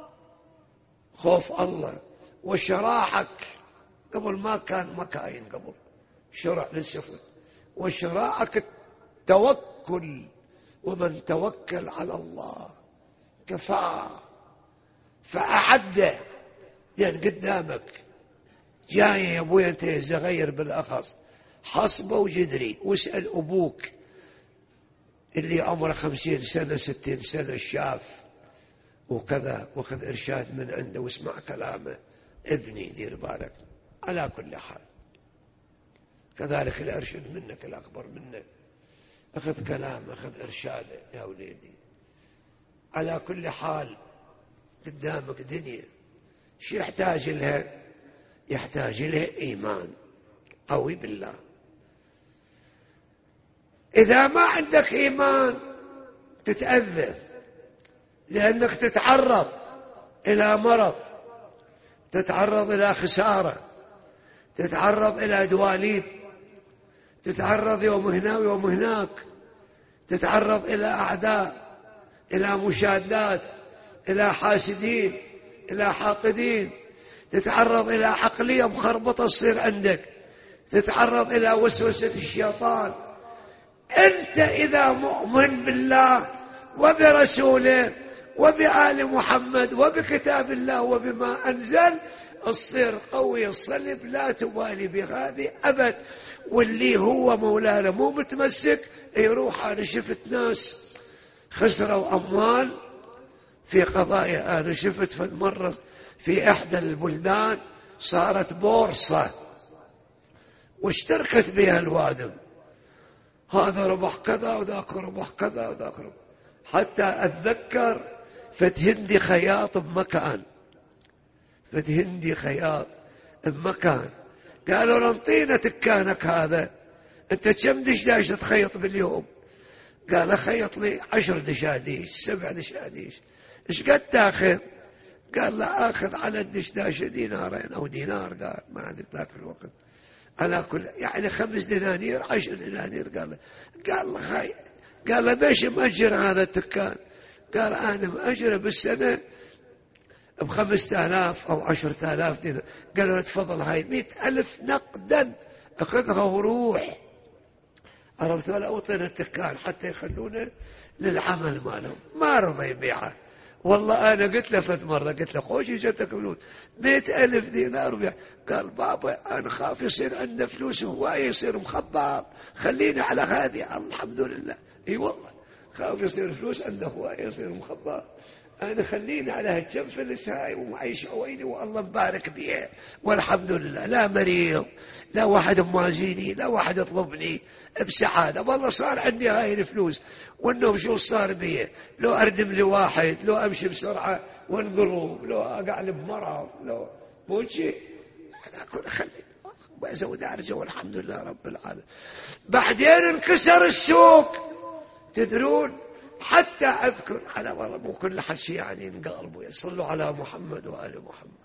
خوف الله، وشراحك قبل ما كان مكاين، قبل شرع للسفن، وشراعك التوكل، ومن توكل على الله كفاه. فأعده يعني قدامك جاي يا ابوي انت صغير بالاخص، حصبه وجدري، واسأل ابوك اللي عمره خمسين سنة ستين سنة شاف وكذا، وخذ ارشاد من عنده واسمع كلامه. ابني دير بالك. على كل حال كذلك الارشد منك الاكبر منك، اخذ كلامه، اخذ ارشاده يا وليدي. على كل حال قدامك دنيا، شو يحتاج لها؟ يحتاج لها ايمان قوي بالله. اذا ما عندك ايمان تتأذى، لانك تتعرض الى مرض، تتعرض الى خسارة، تتعرض الى دواليب، تتعرض يوم هنا ويوم هناك، تتعرض الى اعداء، الى مشادات، الى حاسدين، الى حاقدين، تتعرض الى عقلية مخربطة تصير عندك، تتعرض الى وسوسة الشيطان. انت اذا مؤمن بالله وبرسوله وبآل محمد وبكتاب الله وبما انزل، تصير قوي الصلب، لا تبالي بهذه ابد. واللي هو مولانا مو متمسك يروح. انا شفت ناس خسروا اموال في قضايا، انا شفت في مرة في احدى البلدان صارت بورصة واشتركت بها الوادم، هذا ربح كذا وذاك ربح كذا وذاك ربح. حتى اتذكر فت هندي خياط بمكان، فت هندي خياط بمكان، قالوا نعطينا تكانك هذا أنت كم دشداش تخيط باليوم؟ قال خيط لي عشر دشاديش سبع دشاديش. إيش قد تاخذ؟ قال لا آخذ على الدشداش دينارين أو دينار. قال ما عندك ذاك الوقت على كل يعني خمس دنانير عشر دنانير. قال قال له خاي قال له بيش مأجر هذا التكان؟ قال أنا مأجره بالسنة بخمسة آلاف أو عشرة آلاف دينار. قال له تفضل هاي مئة ألف نقدا أخذها وروح. عرفت ولا أوطن التكان حتى يخلونه للعمل مالهم. ما رضى يبيعه. والله أنا قلت له فت مرة قلت له خوشي جتك فلوس مئة ألف دينار بيع. قال بابا أنا خاف يصير عنده فلوس هواية يصير مخبار خليني على هذه. الحمد لله اي والله خاف يصير فلوس عنده هواية يصير مخبار. أنا خليني على هالكم فلس هاي ومعيش عويني والله مبارك بيه والحمد لله. لا مريض لا واحد موازيني لا واحد يطلبني بسعادة. والله صار عندي هاي الفلوس والنوم شو صار بيه. لو أردم لي واحد لو أمشي بسرعة وانقلب لو أقع لي بمرض لو مو شيء أنا أكون خليني وأزود أرجع والحمد لله رب العالمين. بعدين انكسر السوق تدرون حتى أذكر على والله مو كل حد شيء يعني انقلبوا يصلوا على محمد وآل محمد.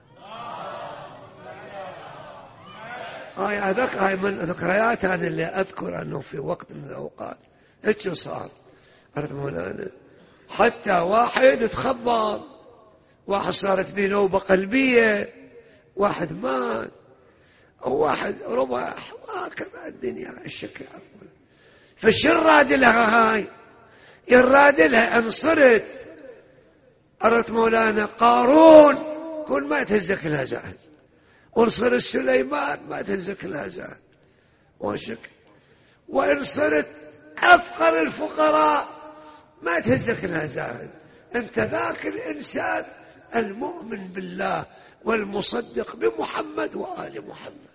هاي أذك هاي من ذكريات أنا اللي أذكر أنه في وقت من الأوقات إيش صار عرفت مولانا حتى واحد تخبط واحد صارت به نوبة قلبية واحد مات أو واحد ربح وهكذا الدنيا الشكل عفوا. فالشراد لها هاي يراد لها أن صرت أردت مولانا قارون كل ما تهزك لها زاهد وإن صرت سليمان ما تهزك لها زاهد وشك وإن صرت أفقر الفقراء ما تهزك لها زاهد. أنت ذاك الإنسان المؤمن بالله والمصدق بمحمد وآل محمد.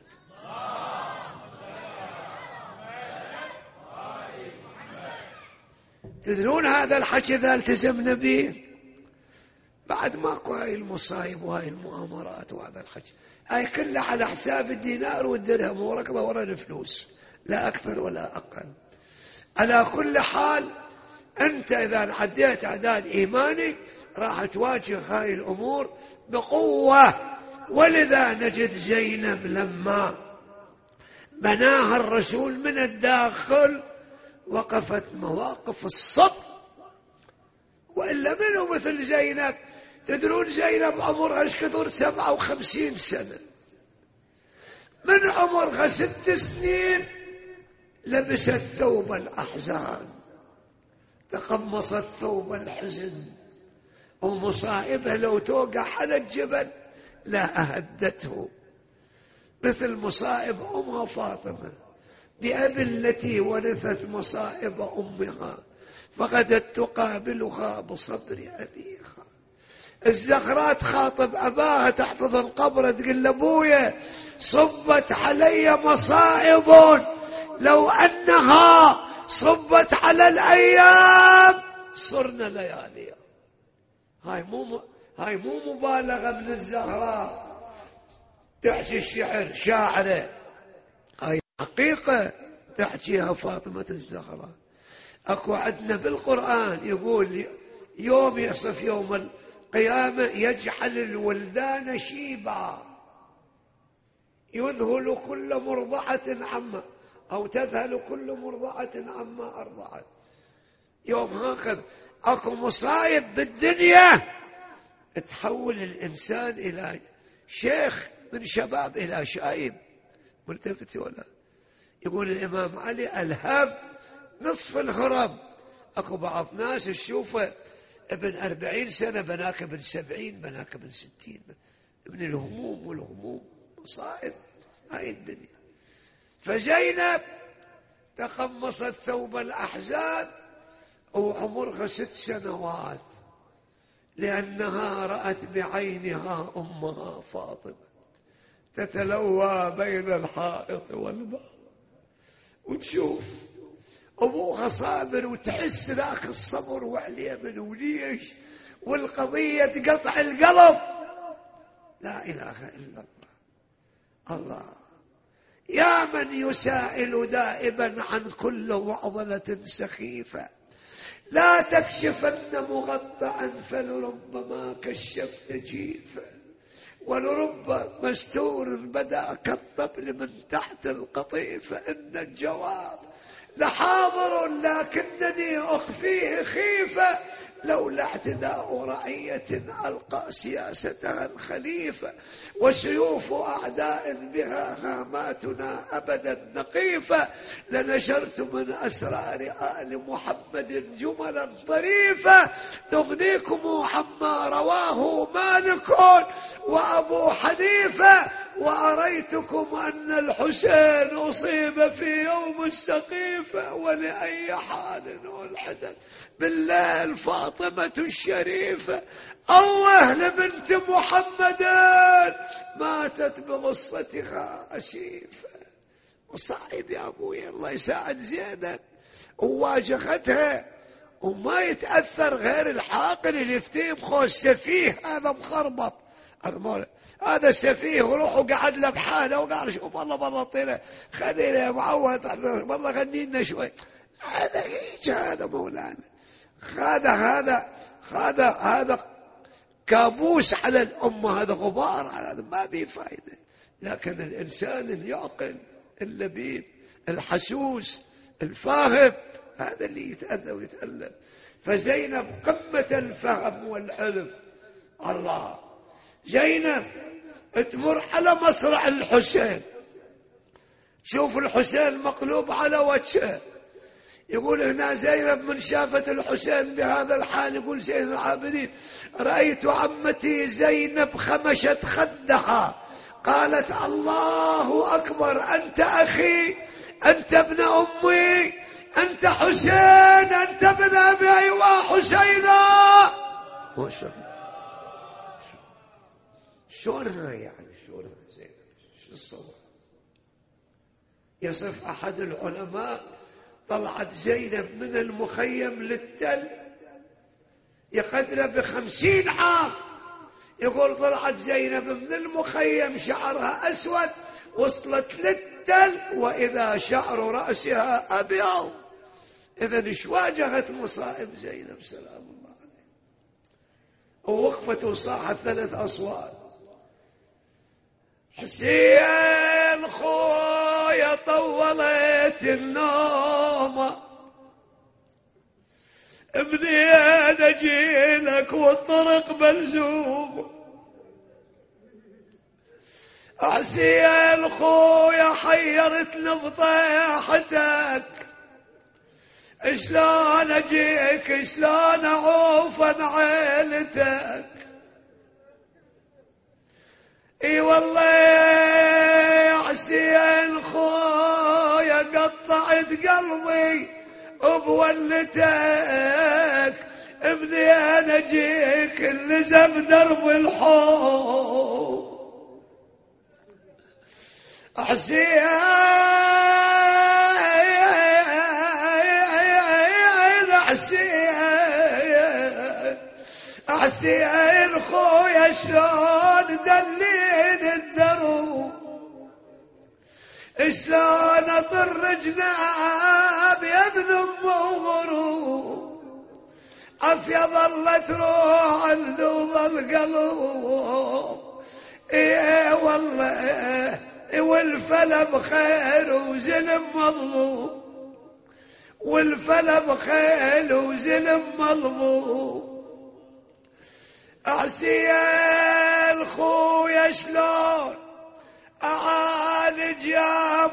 تدرون هذا الحكي إذا التزمنا به بعد ماكو هاي المصايب وهاي المؤامرات وهذا الحكي هاي كلها على حساب الدينار والدرهم وركضة ورا الفلوس لا أكثر ولا أقل. على كل حال أنت إذا عديت أعداد إيماني راح تواجه هاي الأمور بقوة. ولذا نجد زينب لما بناها الرسول من الداخل وقفت مواقف الصبر. وإلا منه مثل زينب. تدرون زينب عمرها ايش كثر سبعة وخمسين سنة من عمرها ست سنين لبست ثوب الأحزان تقمصت ثوب الحزن ومصائبها لو توقع على الجبل لا أهدته مثل مصائب أمها فاطمة بأبي التي ورثت مصائب أمها فغدت تقابلها بصدر أبيها. الزغراء تخاطب أباها تحتضن قبره تقول لأبويا صبت علي مصائب لو أنها صبت على الأيام صرنا ليالي. هاي مو هاي مو مبالغة من الزغراء تحكي الشعر شاعرة هاي حقيقة تحكيها فاطمة الزهراء. أكو عندنا بالقرآن يقول يوم يصف يوم القيامة يجعل الولدان شيبا يذهل كل مرضعة عما أو تذهل كل مرضعة عما أرضعت. يوم هكذا أكو مصايب بالدنيا تحول الإنسان إلى شيخ من شباب إلى شايب ملتفت ولا. يقول الإمام علي الهم نصف الهرم. أكو بعض ناس تشوفه ابن أربعين سنة بناك ابن سبعين بناك ابن ستين ابن الهموم والهموم مصائب هاي الدنيا. فزينب تقمصت ثوب الأحزان وعمرها ست سنوات لأنها رأت بعينها أمها فاطمة تتلوى بين الحائط والباب وتشوف أبوها صابر وتحس ذاك الصبر وعليه من وليش والقضية تقطع القلب. لا إله إلا الله. الله يا من يسائل دائما عن كل معضلة سخيفة، لا تكشفن مغطعا فلربما كشفت جيفا، ولرب مستور بدا كالطبل من تحت القطيفة. إن الجواب لحاضر لكنني أخفيه خيفة، لولا اعتداء رعية ألقى سياستها الخليفة، وسيوف أعداء بها هاماتنا أبدا نقيفة، لنشرت من أسرار آل محمد جملا طريفة تغنيكم عما رواه مالك وأبو حنيفة، وأريتكم أن الحسين أصيب في يوم السقيفة، ولأي حال ألحدت بالله فاطمة الشريفة، أوه لبنت محمد ماتت بغصتها أسيفة. وصعب يا أبوي الله يساعد زينب، وواجهتها وما يتأثر غير الحاقل اللي يفتيه بخو السفيه هذا مخربط، هذا السفيه وروح وقعد له بحاله وقال شوف والله والله طيله خلينا يا معود والله غنينا شوي. هذا هيك هذا مولانا، هذا هذا هذا هذا كابوس على الأمة، هذا غبار على هذا ما به فائدة. لكن الإنسان اليعقل اللبيب الحسوس الفاهم هذا اللي يتأذى ويتألم. فزينب قمة الفهم والعلم، الله زينب تمر على مصرع الحسين، شوف الحسين مقلوب على وجهه، يقول هنا زينب من شافت الحسين بهذا الحال، يقول سيد العابدين رأيت عمتي زينب خمشت خدها قالت الله أكبر، أنت أخي، أنت ابن أمي، أنت حسين، أنت ابن أبي وحسينا. شلونها يعني شلونها زينب؟ شو الصبر؟ يصف أحد العلماء طلعت زينب من المخيم للتل يقدر بخمسين عام، يقول طلعت زينب من المخيم شعرها أسود وصلت للتل وإذا شعر رأسها أبيض. إذن إيش واجهت مصائب زينب سلام الله عليه؟ ووقفت وصاحت ثلاث أصوات: حسين خويا طولت النوم، ابني انا اجيلك والطرق ملزوم، حسين خويا حيرتني بطيحتك، شلون اجيك شلون اعوف عن عيلتك. اي والله يا حسين خويا قطعت قلبي بولتك، ابني انا اجيك لزم درب الحب. حسين حسين حسين خويا شلون دلين الدروب، شلون اطر جناب يا ابن ام وغروب، عافية ظلت روح الذوب القلب. ايه والله والفلا بخير وزلم مظلوم، والفلا بخير وزلم مظلوم. حسين خويا شلون أعالج يا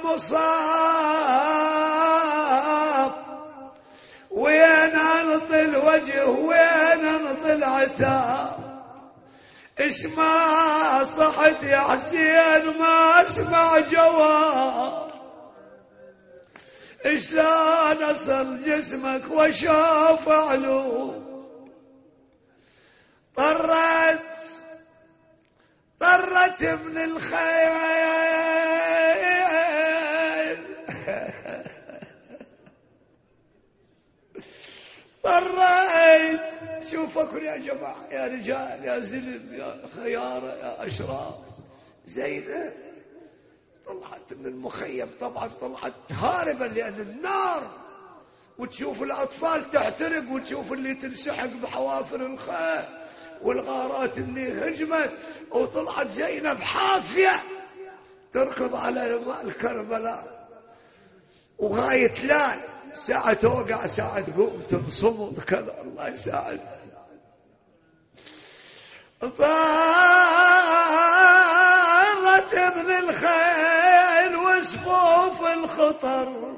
مصاب، وين انطي الوجه وين انطي العتاب، اش ما صحت يا حسين ما اسمع جواب، شلون اصل جسمك واشوف علوم. طرت طرت من الخيل طرت. شوفكم يا جماعة يا رجال يا زلم يا خيارة يا أشراف، زينب طلعت طلعت من المخيم طبعا طلعت هاربا لأن النار، وتشوف الأطفال تحترق، وتشوف اللي تنسحق بحوافر الخيل والغارات اللي هجمت، وطلعت زينب حافية تركض على ماء كربلاء، وغاية لال ساعة توقع ساعة تقوم تنصمد كذا، الله يساعد. ضارت ابن الخيل وصفوف الخطر،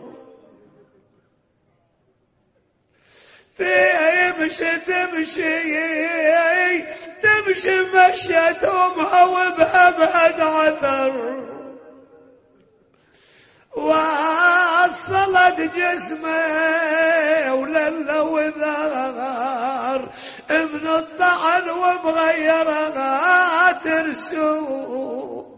تمشي تمشي تمشي مشيتهم وبأبعد عثر، وصلت جسمه ولله وذار من الطعن ومغيرها ترسو،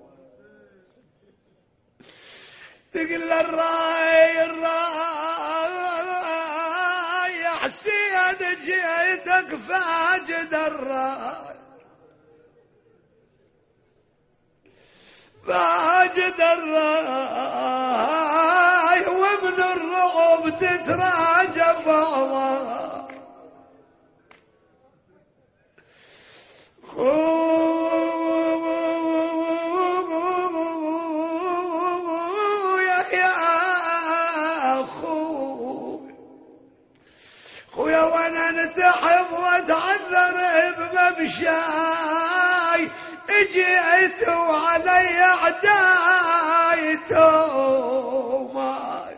تقل الراي الراي يا حسين جيتك فاجد الراي، فاجد الراي ومن الرعب تتراجع بعضها، خويا يا خويا خويا وانا نتعب واتعذر بممشاي، اجيت وعلي اعداي توما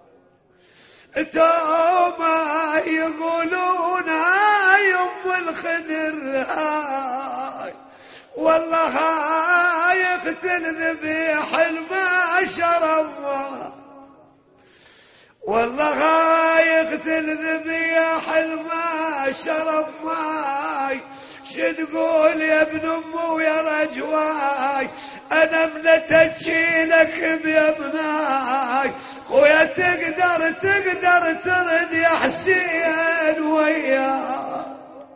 توما يقولون هاي ام الخدر هاي، والله هاي يقتل ذبيح الما شرب، والله هاي يقتل ذبيح الما شرب ماي، شتقول يا ابن امو يا رجواي، انا منتجيلك بيمناي، خويا تقدر تقدر ترد يا حسين وياك،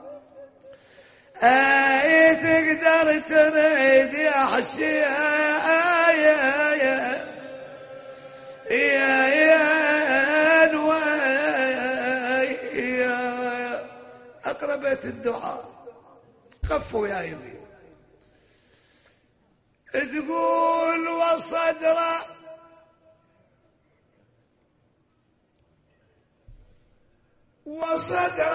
اي تقدر ترد يا حسين يا يا يا يا اقربت الدعاء خفوا يا يمين، تقول وصدر وصدر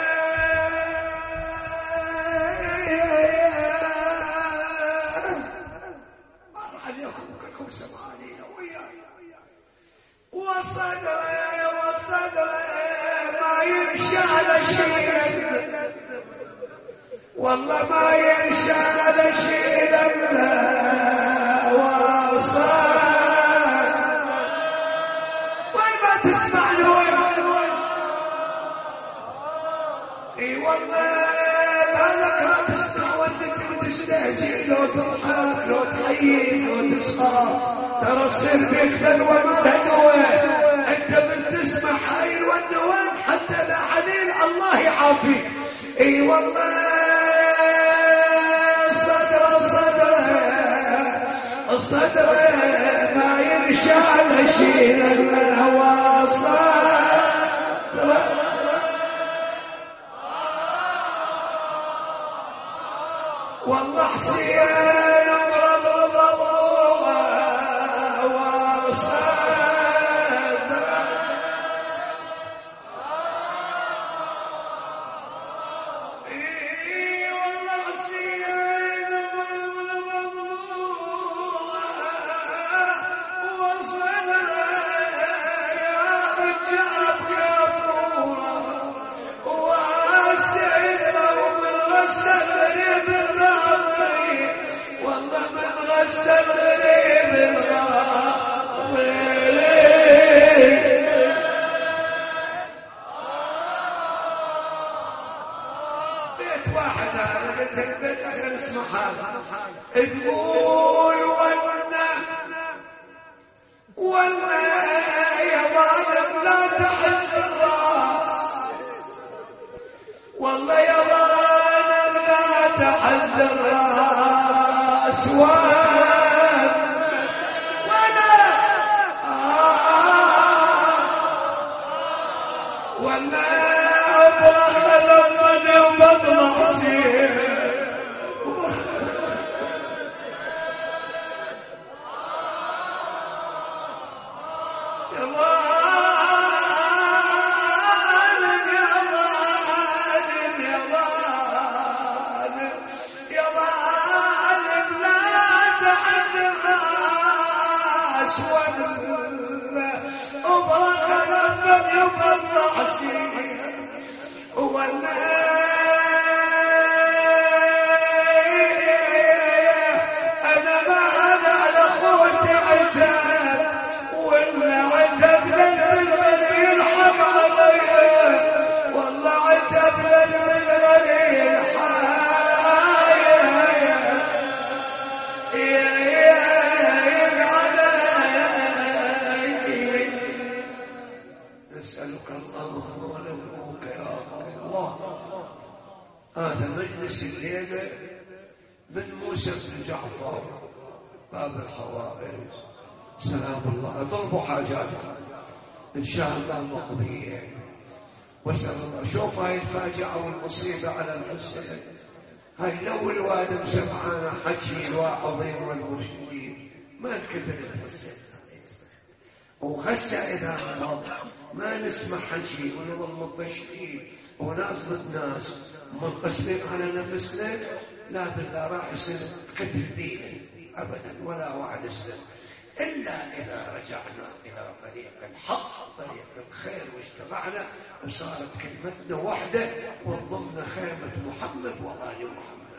ما راح ياخذ كلكم سمعانين وياي، وصدر وصدر ما يمشي على شيء، والله ما ينشى على شيء لما وصل، وين ما تسمع له اي والله بالك ما تسمع وانت تستهزئ، لو تضحك لو تعيد لو تسخر، ترى السر بيختل وانت نوى، انت من تسمع هاي الونوان حتى لا حليل الله يعافيك، اي والله الصدر ما يمشي على شيء لما وصل، والله حسين امرض ضلوعه وصل، والله من غسل غريب الغاضي، بيت واحد هذا بيت البيت اخر اسمه هذا، تقول ولا ولا يا ظالم لا تحز الراس، والله يا ظالم لا تحز الراس، وين نسألك اللهم ونذكرك يا الله. هذا مجلس الليلة من موسى بن جعفر باب الحوائج، سلام الله. اطلبوا حاجاتكم إن شاء الله مقضية. وسأل الله. شوف هاي الفاجعة والمصيبة على الحسين، هاي لو الوادم سمعانا حكي الواعظين والمرشدين ما انكتب الحسين، وخشى إذا مرض ما نسمع حكي ونظل مطشين وناس ضد ناس منقسمين على نفسنا. لا بالله راح يصير قتل بينا أبدا ولا واحد يسلم إلا إذا رجعنا إلى طريق الحق طريق الخير واجتمعنا وصارت كلمتنا واحدة وانضمنا خيمة محمد وآل محمد.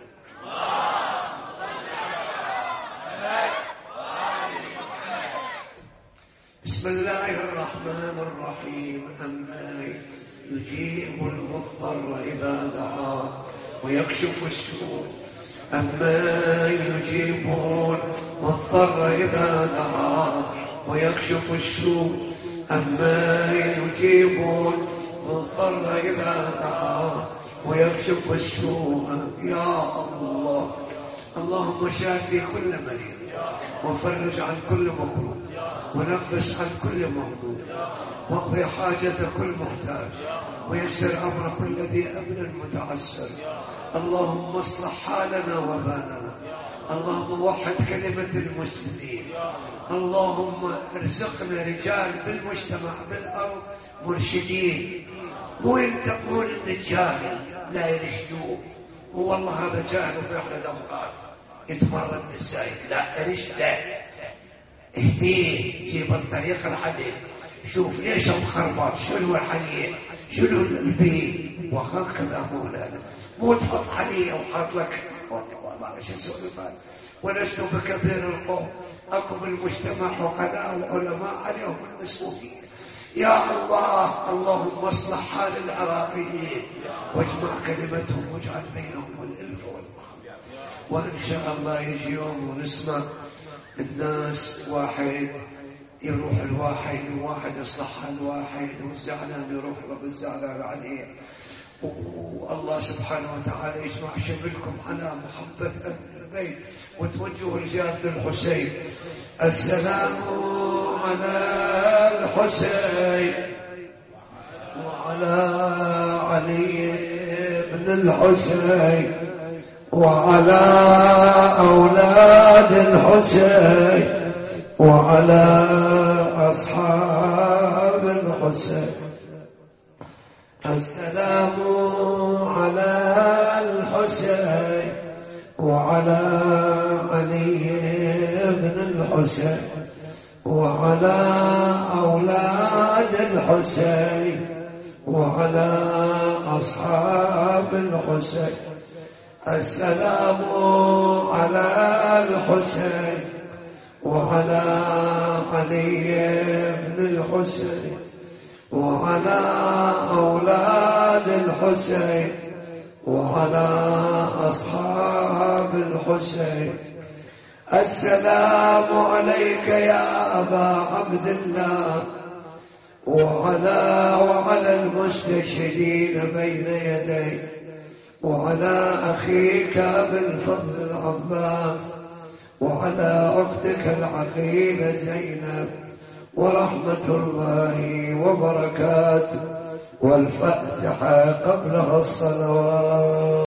بسم الله الرحمن الرحيم. أمن يجيب المضطر إذا دعاه ويكشف السوء. أمن يجيب المضطر إذا دعاه ويكشف السوء. أمن يجيب المضطر إذا دعاه ويكشف السوء. يا الله، اللهم شافي كل مريض وفرج عن كل مكروه ونفس عن كل مغلوب واقضي حاجة كل محتاج ويسر أمر كل ذي أمر متعسر. اللهم اصلح حالنا وبالنا. اللهم وحد كلمة المسلمين. اللهم ارزقنا رجال بالمجتمع بالأرض مرشدين، مو ينتقون ان الجاهل لا يرشدوه. والله هذا جاهل وبيحرد أمراض يتمرد بالسايد، لا ارشده اهديه، جيب الطريق العدل. شوف ليش المخربط، شنو الحليل، شنو البيت، وهكذا مولانا. مو تحط عليه وحاط لك والله ما ايش اسوي بعد. ولست بكبير القوم، اكو بالمجتمع عقلاء وعلماء عليهم المسؤوليه. يا الله، اللهم اصلح حال العراقيين واجمع كلمتهم واجعل بينهم الالف والمحبه. وان شاء الله يجي يوم ونسمع الناس واحد يروح الواحد وواحد يصلح الواحد والزعلان يروح رب الزعلان عليه. والله سبحانه وتعالى يجمع شملكم على محبة أهل البيت وتوجهوا الجاد الحسين. السلام على الحسين وعلى علي بن الحسين وعلى أولاد الحسين وعلى أصحاب الحسين. السلام على الحسين وعلى علي بن الحسين وعلى أولاد الحسين وعلى أصحاب الحسين. السلام على الحسين وعلى علي بن الحسين وعلى أولاد الحسين وعلى أصحاب الحسين. السلام عليك يا أبا عبد الله وعلى وعلى المستشهدين بين يديك وعلى أخيك بالفضل العباس وعلى أختك العقيلة زينب ورحمة الله وبركاته. والفاتحة قبلها الصلوات.